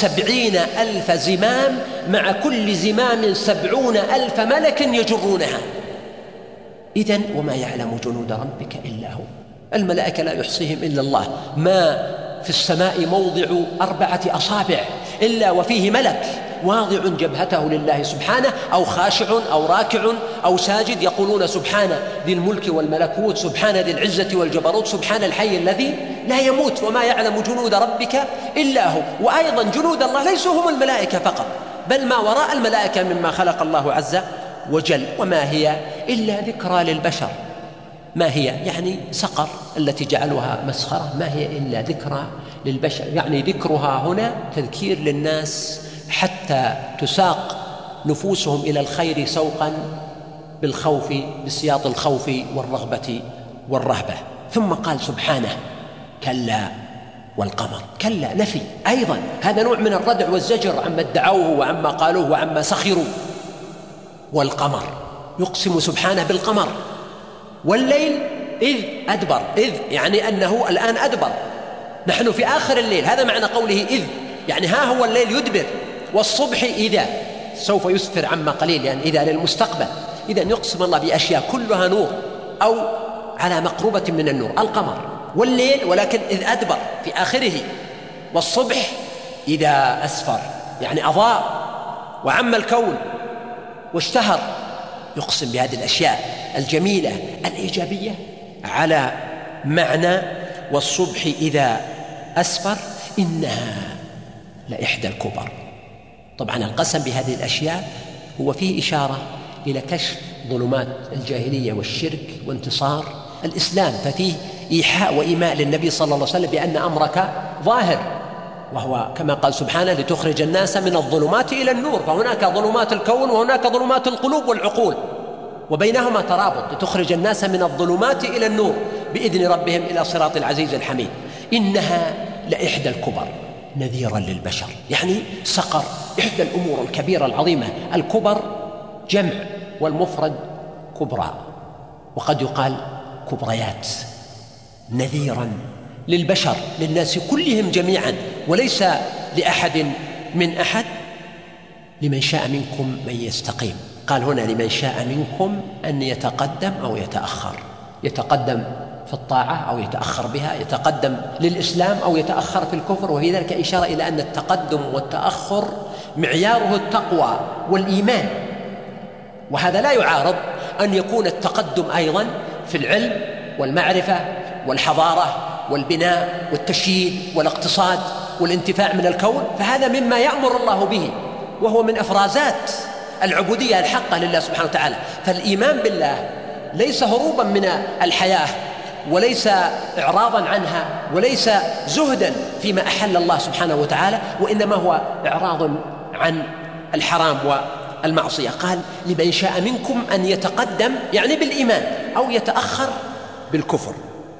ب70,000 زمام، مع كل زمام 70,000 ملك يجرونها. إذن وما يعلم جنود ربك إلا هو. الملائكة لا يحصيهم إلا الله. ما في السماء موضع 4 أصابع إلا وفيه ملك واضع جبهته لله سبحانه، أو خاشع أو راكع أو ساجد، يقولون سبحان ذي الملك والملكوت، سبحان ذي العزة والجبروت، سبحان الحي الذي لا يموت، وما يعلم جنود ربك إلا هو. وأيضا جنود الله ليسوا هم الملائكة فقط، بل ما وراء الملائكة مما خلق الله عز وجل. وما هي إلا ذكرى للبشر. ما هي؟ يعني سقر التي جعلوها مسخرة، ما هي إلا ذكرى للبشر، يعني ذكرها هنا تذكير للناس حتى تساق نفوسهم إلى الخير سوقا بالخوف، بسياط الخوف والرغبة والرهبة. ثم قال سبحانه كلا والقمر. كلا نفي أيضا، هذا نوع من الردع والزجر عما ادعوه وعما قالوه وعما سخروا. والقمر، يقسم سبحانه بالقمر. والليل إذ أدبر، إذ يعني أنه الآن أدبر، نحن في آخر الليل، هذا معنى قوله إذ، يعني ها هو الليل يدبر. والصبح إذا، سوف يسفر عما قليل، يعني إذا للمستقبل. إذن يقسم الله بأشياء كلها نور أو على مقربة من النور. القمر والليل، ولكن إذ أدبر في آخره. والصبح إذا أسفر، يعني أضاء وعم الكون واشتهر. يقسم بهذه الأشياء الجميلة الإيجابية على معنى والصبح إذا أسفر إنها لإحدى الكبر. طبعا القسم بهذه الأشياء هو فيه إشارة إلى كشف ظلمات الجاهلية والشرك وانتصار الإسلام، ففيه إيحاء وإيماء للنبي صلى الله عليه وسلم بأن أمرك ظاهر، وهو كما قال سبحانه لتخرج الناس من الظلمات إلى النور. فهناك ظلمات الكون وهناك ظلمات القلوب والعقول، وبينهما ترابط، لتخرج الناس من الظلمات إلى النور بإذن ربهم إلى صراط العزيز الحميد. إنها لإحدى الكبر نذيرا للبشر، يعني سقر، إحدى الأمور الكبيرة العظيمة. الكبر جمع والمفرد كبرى، وقد يقال كبريات. نذيرا للبشر، للناس كلهم جميعا، وليس لأحد من أحد. لمن شاء منكم من يستقيم. قال هنا لمن شاء منكم أن يتقدم أو يتأخر، يتقدم في الطاعة أو يتأخر بها، يتقدم للإسلام أو يتأخر في الكفر. وفي ذلك إشارة إلى أن التقدم والتأخر معياره التقوى والإيمان، وهذا لا يعارض أن يكون التقدم أيضا في العلم والمعرفة والحضارة والبناء والتشييد والاقتصاد والانتفاع من الكون، فهذا مما يأمر الله به، وهو من أفرازات العبودية الحقة لله سبحانه وتعالى. فالإيمان بالله ليس هروبا من الحياة، وليس إعراضا عنها، وليس زهدا فيما أحل الله سبحانه وتعالى، وإنما هو إعراض عن الحرام والمعصية. قال لمن شاء منكم أن يتقدم يعني بالإيمان أو يتأخر بالكفر.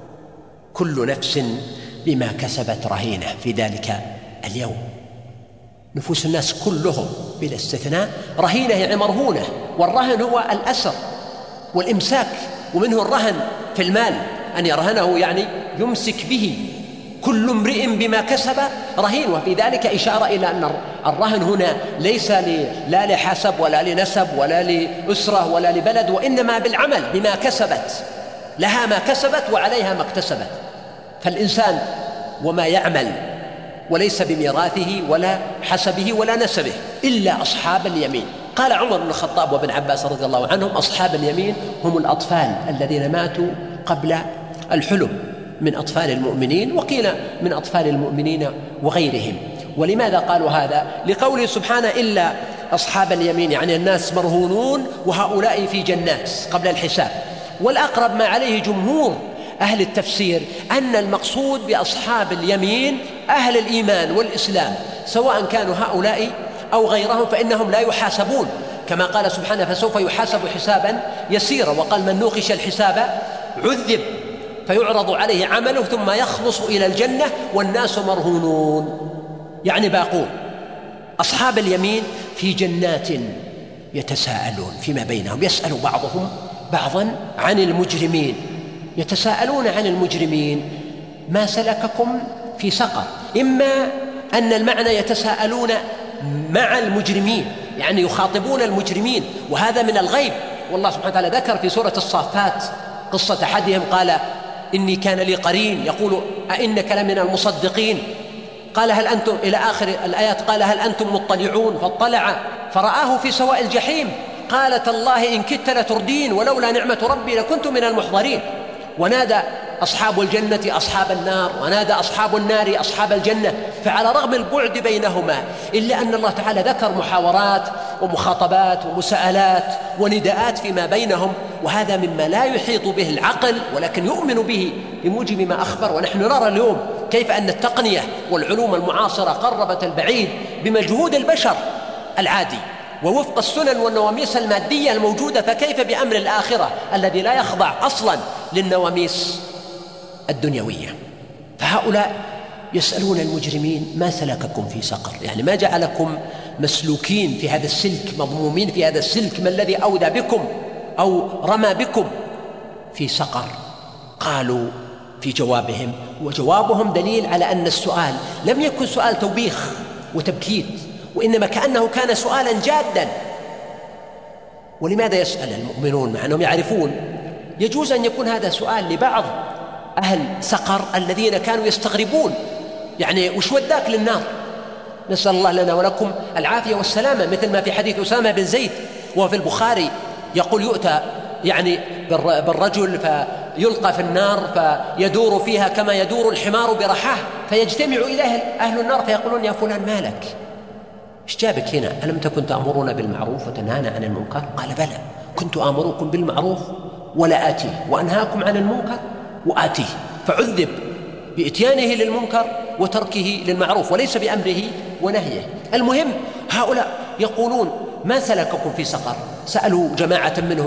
كل نفس بما كسبت رهينة في ذلك اليوم. نفوس الناس كلهم بلا استثناء رهينة، يعني مرهونة. والرهن هو الأسر والإمساك، ومنه الرهن في المال أن يرهنه يعني يمسك به. كل امرئ بما كسب رهين. وفي ذلك إشارة إلى أن الرهن هنا ليس لا لحسب ولا لنسب ولا لأسرة ولا لبلد، وإنما بالعمل بما كسبت، لها ما كسبت وعليها ما اكتسبت. فالإنسان وما يعمل، وليس بميراثه ولا حسبه ولا نسبه إلا أصحاب اليمين. قال عمر بن الخطاب وابن عباس رضي الله عنهم أصحاب اليمين هم الأطفال الذين ماتوا قبل الحلم من أطفال المؤمنين، وقيل من أطفال المؤمنين وغيرهم. ولماذا قالوا هذا؟ لقوله سبحانه إلا أصحاب اليمين، يعني الناس مرهونون وهؤلاء في جنات قبل الحساب. والأقرب ما عليه جمهور أهل التفسير أن المقصود بأصحاب اليمين أهل الإيمان والإسلام، سواء كانوا هؤلاء أو غيرهم، فإنهم لا يحاسبون، كما قال سبحانه فسوف يحاسب حسابا يسيرا. وقال من نوقش الحساب عذب، فيعرض عليه عمله ثم يخلص إلى الجنة والناس مرهونون، يعني باقون. أصحاب اليمين في جنات يتساءلون فيما بينهم، يسأل بعضهم بعضا عن المجرمين، يتساءلون عن المجرمين ما سلككم في سقر. إما أن المعنى يتساءلون مع المجرمين، يعني يخاطبون المجرمين، وهذا من الغيب، والله سبحانه وتعالى ذكر في سورة الصافات قصة أحدهم قال إني كان لي قرين يقول أئنك لمن المصدقين، قال هل أنتم إلى آخر الآيات، قال هل أنتم مطلعون، فاطلع فرآه في سواء الجحيم قال تالله إن كدت لتردين ولولا نعمة ربي لكنت من المحضرين. ونادى أصحاب الجنة أصحاب النار، ونادى أصحاب النار أصحاب الجنة، فعلى رغم البعد بينهما إلا أن الله تعالى ذكر محاورات ومخاطبات ومساءلات ونداءات فيما بينهم، وهذا مما لا يحيط به العقل ولكن يؤمن به بموجب ما أخبر. ونحن نرى اليوم كيف أن التقنية والعلوم المعاصرة قربت البعيد بمجهود البشر العادي ووفق السنن والنواميس المادية الموجودة، فكيف بأمر الآخرة الذي لا يخضع أصلا للنواميس الدنيوية؟ فهؤلاء يسألون المجرمين ما سلككم في سقر، يعني ما جعلكم مسلوكين في هذا السلك، مضمومين في هذا السلك، ما الذي أودى بكم أو رمى بكم في سقر؟ قالوا في جوابهم، وجوابهم دليل على أن السؤال لم يكن سؤال توبيخ وتبكيت، وإنما كأنه كان سؤالا جادا. ولماذا يسأل المؤمنون مع أنهم يعرفون؟ يجوز أن يكون هذا سؤال لبعض أهل سقر الذين كانوا يستغربون، يعني وش وداك للنار؟ نسأل الله لنا ولكم العافية والسلامة، مثل ما في حديث أسامة بن زيد وفي البخاري يقول يؤتى يعني بالرجل فيلقى في النار فيدور فيها كما يدور الحمار برحاه، فيجتمع إليه أهل النار فيقولون يا فلان مالك؟ إيش جابك هنا؟ ألم تكن تأمرون بالمعروف وتنهانا عن المنكر؟ قال بلى، كنت آمركم بالمعروف ولا آتيه، وأنهاكم عن المنكر وآتيه، فعذب بإتيانه للمنكر وتركه للمعروف وليس بأمره ونهيه. المهم هؤلاء يقولون ما سلككم في سقر؟ سألوا جماعة منهم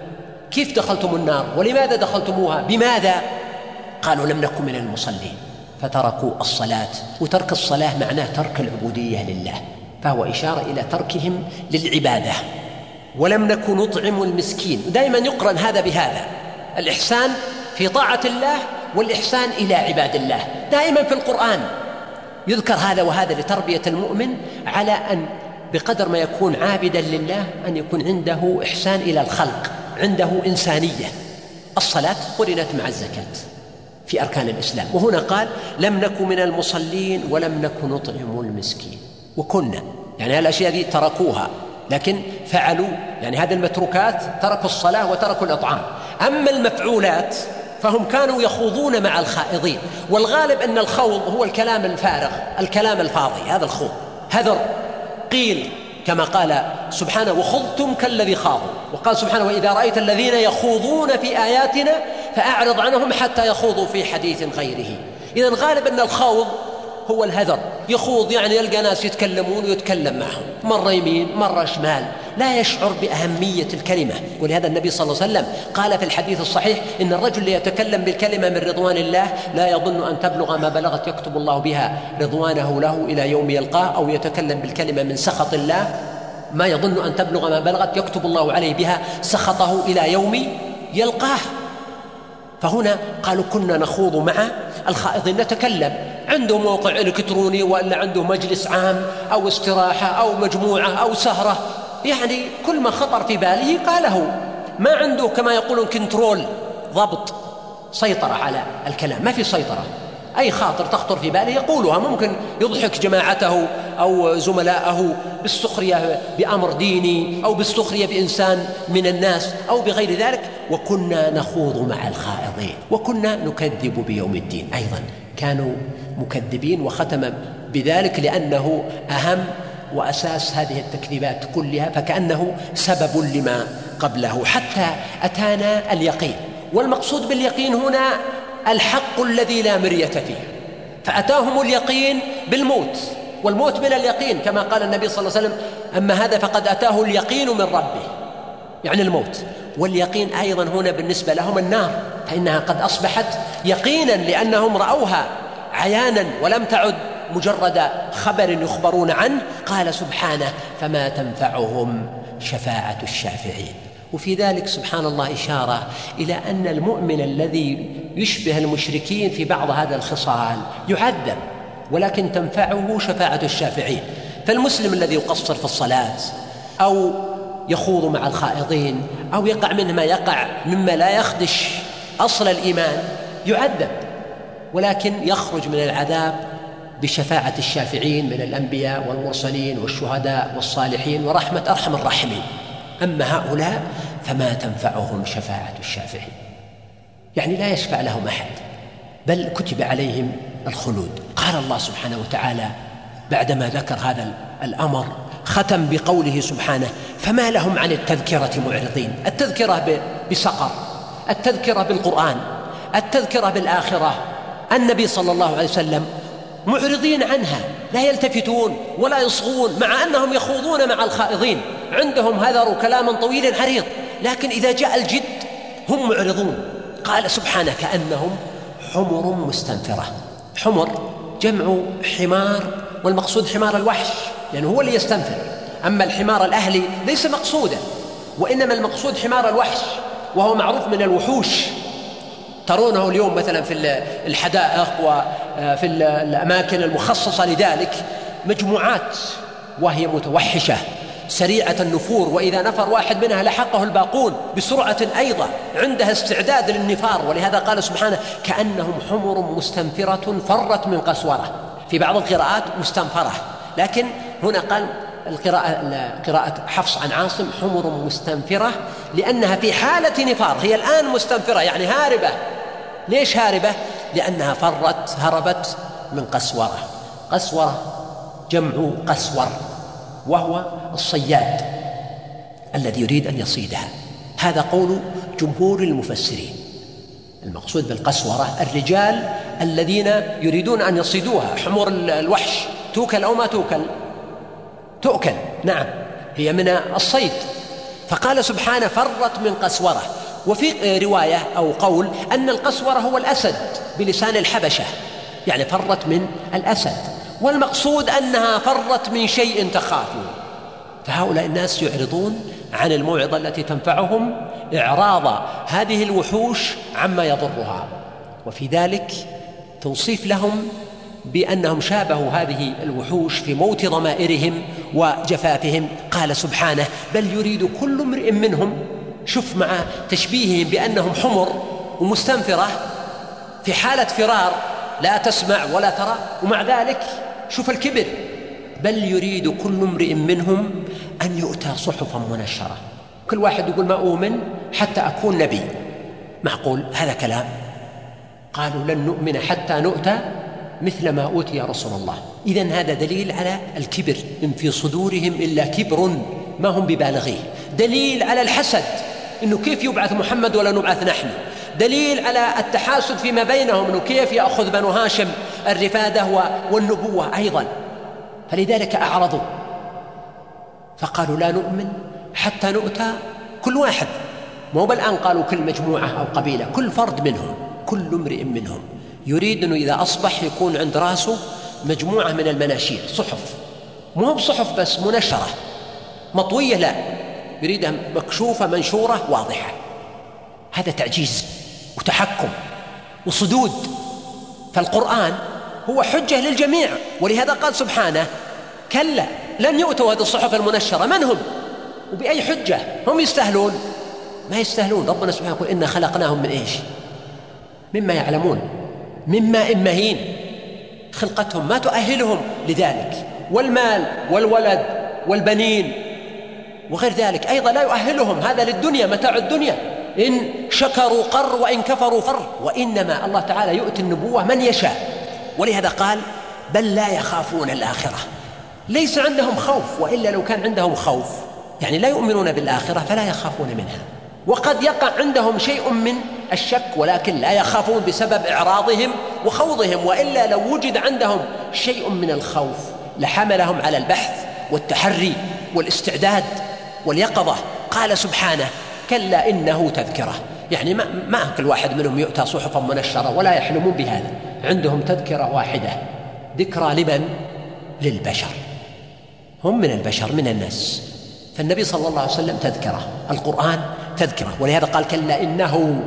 كيف دخلتم النار ولماذا دخلتموها بماذا؟ قالوا لم نكن من المصلين، فتركوا الصلاة، وترك الصلاة معناه ترك العبودية لله، فهو إشارة إلى تركهم للعبادة. ولم نكن نطعم المسكين، دائما يقرن هذا بهذا، الإحسان في طاعة الله والإحسان إلى عباد الله، دائما في القرآن يذكر هذا وهذا لتربية المؤمن على أن بقدر ما يكون عابدا لله أن يكون عنده إحسان إلى الخلق، عنده إنسانية. الصلاة قرنت مع الزكاة في أركان الإسلام، وهنا قال لم نكن من المصلين ولم نكن نطعم المسكين، وكنا يعني الأشياء ذي تركوها لكن فعلوا، يعني هذه المتروكات تركوا الصلاة وتركوا الإطعام. أما المفعولات فهم كانوا يخوضون مع الخائضين، والغالب أن الخوض هو الكلام الفارغ، الكلام الفاضي، هذا الخوض هذر. قيل كما قال سبحانه وخضتم كالذي خاضوا، وقال سبحانه وإذا رأيت الذين يخوضون في آياتنا فأعرض عنهم حتى يخوضوا في حديث غيره. إذن غالب أن الخوض هو الهذر، يخوض يعني يلقى ناس يتكلمون ويتكلم معهم مرة يمين مرة شمال، لا يشعر بأهمية الكلمة. ولهذا النبي صلى الله عليه وسلم قال في الحديث الصحيح إن الرجل يتكلم بالكلمة من رضوان الله لا يظن أن تبلغ ما بلغت يكتب الله بها رضوانه له إلى يوم يلقاه، أو يتكلم بالكلمة من سخط الله ما يظن أن تبلغ ما بلغت يكتب الله عليه بها سخطه إلى يوم يلقاه. فهنا قالوا كنا نخوض مع الخائضين، نتكلم، عنده موقع إلكتروني ولا عنده مجلس عام أو استراحة أو مجموعة أو سهرة، يعني كل ما خطر في باله قاله، ما عنده كما يقولون كنترول، ضبط، سيطرة على الكلام، ما في سيطرة، أي خاطر تخطر في باله يقولها، ممكن يضحك جماعته أو زملائه بالسخرية بأمر ديني أو بالسخرية بإنسان من الناس أو بغير ذلك. وكنا نخوض مع الخائضين وكنا نكذب بيوم الدين، أيضا كانوا مكذبين، وختم بذلك لأنه أهم وأساس هذه التكذيبات كلها، فكأنه سبب لما قبله حتى أتانا اليقين. والمقصود باليقين هنا الحق الذي لا مرية فيه، فأتاهم اليقين بالموت، والموت من اليقين كما قال النبي صلى الله عليه وسلم أما هذا فقد أتاه اليقين من ربه، يعني الموت. واليقين أيضا هنا بالنسبة لهم النار، فإنها قد أصبحت يقينا لأنهم رأوها عيانا ولم تعد مجرد خبر يخبرون عنه. قال سبحانه فما تنفعهم شفاعة الشافعين. وفي ذلك سبحان الله إشارة إلى أن المؤمن الذي يشبه المشركين في بعض هذا الخصال يعذب، ولكن تنفعه شفاعة الشافعين. فالمسلم الذي يقصر في الصلاة أو يخوض مع الخائضين أو يقع منه ما يقع مما لا يخدش أصل الإيمان يعذب، ولكن يخرج من العذاب بشفاعة الشافعين من الأنبياء والمرسلين والشهداء والصالحين ورحمة أرحم الراحمين. أما هؤلاء فما تنفعهم شفاعة الشافعين، يعني لا يشفع لهم أحد، بل كتب عليهم الخلود. قال الله سبحانه وتعالى بعدما ذكر هذا الأمر ختم بقوله سبحانه: فما لهم عن التذكرة معرضين. التذكرة بسقر، التذكرة بالقرآن، التذكرة بالآخرة. النبي صلى الله عليه وسلم معرضين عنها، لا يلتفتون ولا يصغون، مع أنهم يخوضون مع الخائضين، عندهم هذر كلام طويل عريض، لكن إذا جاء الجد هم معرضون. قال سبحانه: كأنهم حمر مستنفرة. حمر جمع حمار، والمقصود حمار الوحش لأنه هو اللي يستنفر، أما الحمار الأهلي ليس مقصودا، وإنما المقصود حمار الوحش، وهو معروف من الوحوش. ترونه اليوم مثلا في الحدائق وفي الأماكن المخصصة لذلك مجموعات وهي متوحشة سريعة النفور، وإذا نفر واحد منها لحقه الباقون بسرعة أيضا، عندها استعداد للنفار. ولهذا قال سبحانه: كأنهم حمر مستنفرة فرت من قسورة. في بعض القراءات مستنفرة، لكن هنا قال قراءة حفص عن عاصم حمر مستنفرة، لأنها في حالة نفار، هي الآن مستنفرة يعني هاربة. ليش هاربة؟ لأنها هربت من قسورة. قسورة جمع قسور، وهو الصياد الذي يريد أن يصيدها. هذا قول جمهور المفسرين. المقصود بالقسورة الرجال الذين يريدون أن يصيدوها. حمر الوحش توكل أو ما توكل؟ تؤكل، نعم، هي من الصيد. فقال سبحانه: فرت من قسورة. وفي رواية أو قول أن القسورة هو الأسد بلسان الحبشة، يعني فرت من الأسد، والمقصود أنها فرت من شيء تخافون. فهؤلاء الناس يعرضون عن الموعظة التي تنفعهم إعراض هذه الوحوش عما يضرها، وفي ذلك توصيف لهم بأنهم شابهوا هذه الوحوش في موت ضمائرهم وجفافهم. قال سبحانه: بل يريد كل امرئ منهم. شوف مع تشبيههم بأنهم حمر ومستنفرة في حالة فرار لا تسمع ولا ترى، ومع ذلك شوف الكبر. بل يريد كل امرئ منهم أن يؤتى صحفا منشرة. كل واحد يقول: ما أؤمن حتى أكون نبي. معقول هذا كلام؟ قالوا: لن نؤمن حتى نؤتى مثل ما أوتي رسول الله. إذن هذا دليل على الكبر، إن في صدورهم إلا كبر ما هم ببالغيه. دليل على الحسد، إنه كيف يبعث محمد ولا نبعث نحن. دليل على التحاسد فيما بينهم، إنه كيف يأخذ بنو هاشم الرفادة والنبوة أيضا. فلذلك أعرضوا فقالوا: لا نؤمن حتى نؤتى. كل واحد، مو بالآن قالوا كل مجموعة أو قبيلة، كل فرد منهم، كل امرئ منهم يريد أنه إذا أصبح يكون عند رأسه مجموعة من المناشير، صحف، مو بصحف بس منشرة مطوية، لا، يريدها مكشوفة منشورة واضحة. هذا تعجيز وتحكم وصدود. فالقرآن هو حجة للجميع، ولهذا قال سبحانه: كلا لن يؤتوا هذه الصحف المنشرة. من هم وبأي حجة؟ هم يستاهلون؟ ما يستاهلون. ربنا سبحانه يقول: إنا خلقناهم من إيش؟ مما يعلمون، من ماء مهين. خلقتهم ما تؤهلهم لذلك، والمال والولد والبنين وغير ذلك أيضا لا يؤهلهم. هذا للدنيا، متاع الدنيا. إن شكروا قر وإن كفروا فر. وإنما الله تعالى يؤتي النبوة من يشاء. ولهذا قال: بل لا يخافون الآخرة. ليس عندهم خوف، وإلا لو كان عندهم خوف يعني لا يؤمنون بالآخرة فلا يخافون منها. وقد يقع عندهم شيء من الشك، ولكن لا يخافون بسبب إعراضهم وخوضهم، وإلا لو وجد عندهم شيء من الخوف لحملهم على البحث والتحري والاستعداد واليقظة. قال سبحانه: كلا إنه تذكرة. يعني ما كل واحد منهم يؤتى صحفا منشرة، ولا يحلمون بهذا. عندهم تذكرة واحدة. ذكرى لمن؟ للبشر، هم من البشر من الناس. فالنبي صلى الله عليه وسلم تذكرة، القرآن تذكرة. ولهذا قال: كلا إنه،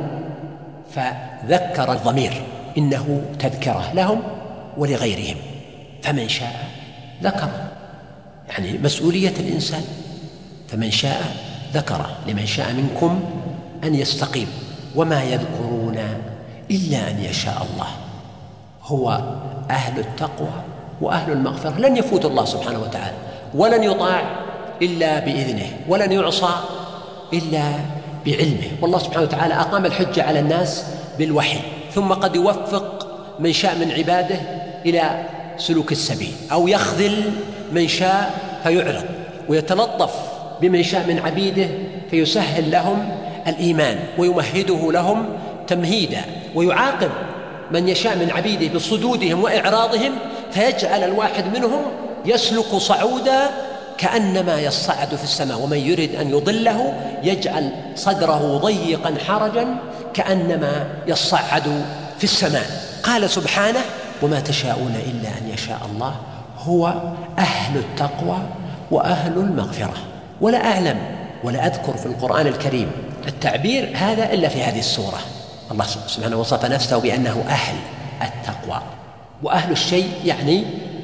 فذكر الضمير، إنه تذكرة لهم ولغيرهم، فمن شاء ذكر. يعني مسؤولية الإنسان، فمن شاء ذكره لمن شاء منكم أن يستقيم. وما يذكرون إلا أن يشاء الله. هو أهل التقوى وأهل المغفرة لن يفوت الله سبحانه وتعالى، ولن يطاع إلا بإذنه، ولن يعصى إلا بعلمه. والله سبحانه وتعالى أقام الحجة على الناس بالوحي، ثم قد يوفق من شاء من عباده إلى سلوك السبيل، أو يخذل من شاء فيعرض، ويتلطف بمن شاء من عبيده فيسهل لهم الإيمان ويمهده لهم تمهيدا، ويعاقب من يشاء من عبيده بصدودهم وإعراضهم، فيجعل الواحد منهم يسلك صعودا كأنما يصعد في السماء، ومن يريد أن يضله يجعل صدره ضيقا حرجا كأنما يصعد في السماء. قال سبحانه: وما تشاءون إلا أن يشاء الله. هو أهل التقوى وأهل المغفرة. ولا أعلم ولا أذكر في القرآن الكريم التعبير هذا إلا في هذه السورة. الله سبحانه وصف نفسه بأنه أهل التقوى، وأهل الشيء يعني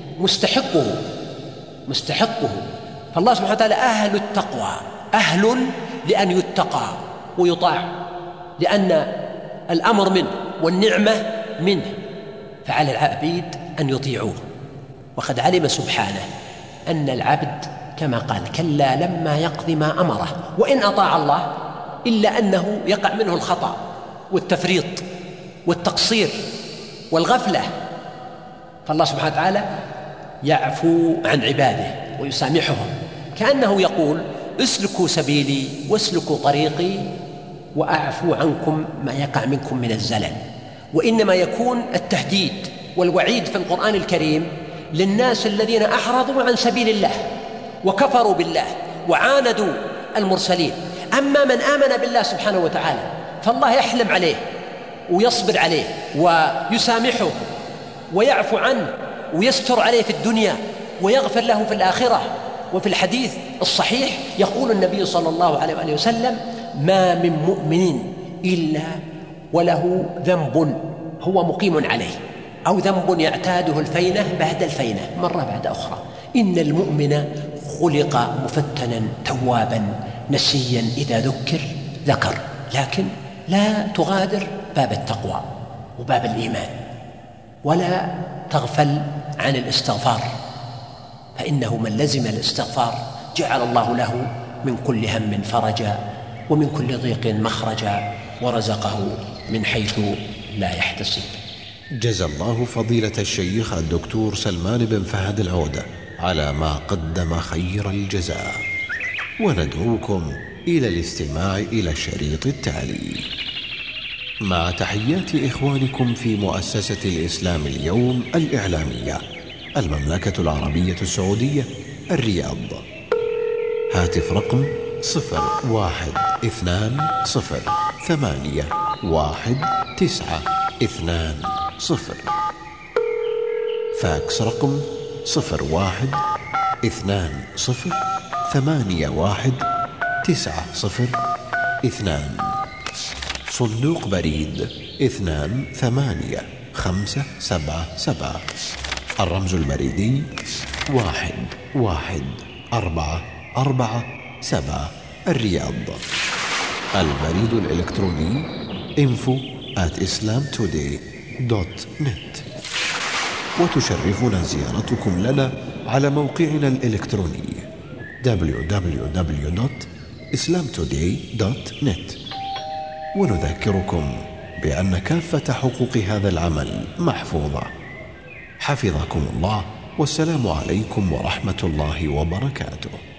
مستحقه. فالله سبحانه وتعالى أهل التقوى، أهل لأن يتقى ويطاع، لأن الأمر منه والنعمة منه، فعلى العبيد أن يطيعوه. وقد علم سبحانه أن العبد كما قال: كلا لما يقض ما أمره، وإن أطاع الله إلا أنه يقع منه الخطأ والتفريط والتقصير والغفلة. فالله سبحانه وتعالى يعفو عن عباده ويسامحهم، كأنه يقول: اسلكوا سبيلي واسلكوا طريقي وأعفو عنكم ما يقع منكم من الزلل. وإنما يكون التهديد والوعيد في القرآن الكريم للناس الذين أعرضوا عن سبيل الله وكفروا بالله وعاندوا المرسلين. أما من آمن بالله سبحانه وتعالى فالله يحلم عليه ويصبر عليه ويسامحه ويعفو عنه ويستر عليه في الدنيا ويغفر له في الآخرة. وفي الحديث الصحيح يقول النبي صلى الله عليه وآله وسلم: ما من مؤمن إلا وله ذنب هو مقيم عليه، أو ذنب يعتاده الفينة بعد الفينة مرة بعد أخرى. إن المؤمن خلق مفتنا توابا نسيا إذا ذكر، لكن لا تغادر باب التقوى وباب الإيمان، ولا تغفل عن الاستغفار، فإنه من لزم الاستغفار جعل الله له من كل هم فرجا ومن كل ضيق مخرجا ورزقه من حيث لا يحتسب. جزى الله فضيلة الشيخ الدكتور سلمان بن فهد العودة على ما قدم خير الجزاء، وندعوكم إلى الاستماع إلى الشريط التالي. مع تحيات إخوانكم في مؤسسة الإسلام اليوم الإعلامية، المملكة العربية السعودية، الرياض. هاتف رقم 0120811920. فاكس رقم 0120811902. صندوق بريد 28577. الرمز البريدي 11447 الرياض. البريد الإلكتروني info@islamtoday.net. وتشرفنا زيارتكم لنا على موقعنا الإلكتروني www.islamtoday.net. ونذكركم بأن كافة حقوق هذا العمل محفوظة. حفظكم الله، والسلام عليكم ورحمة الله وبركاته.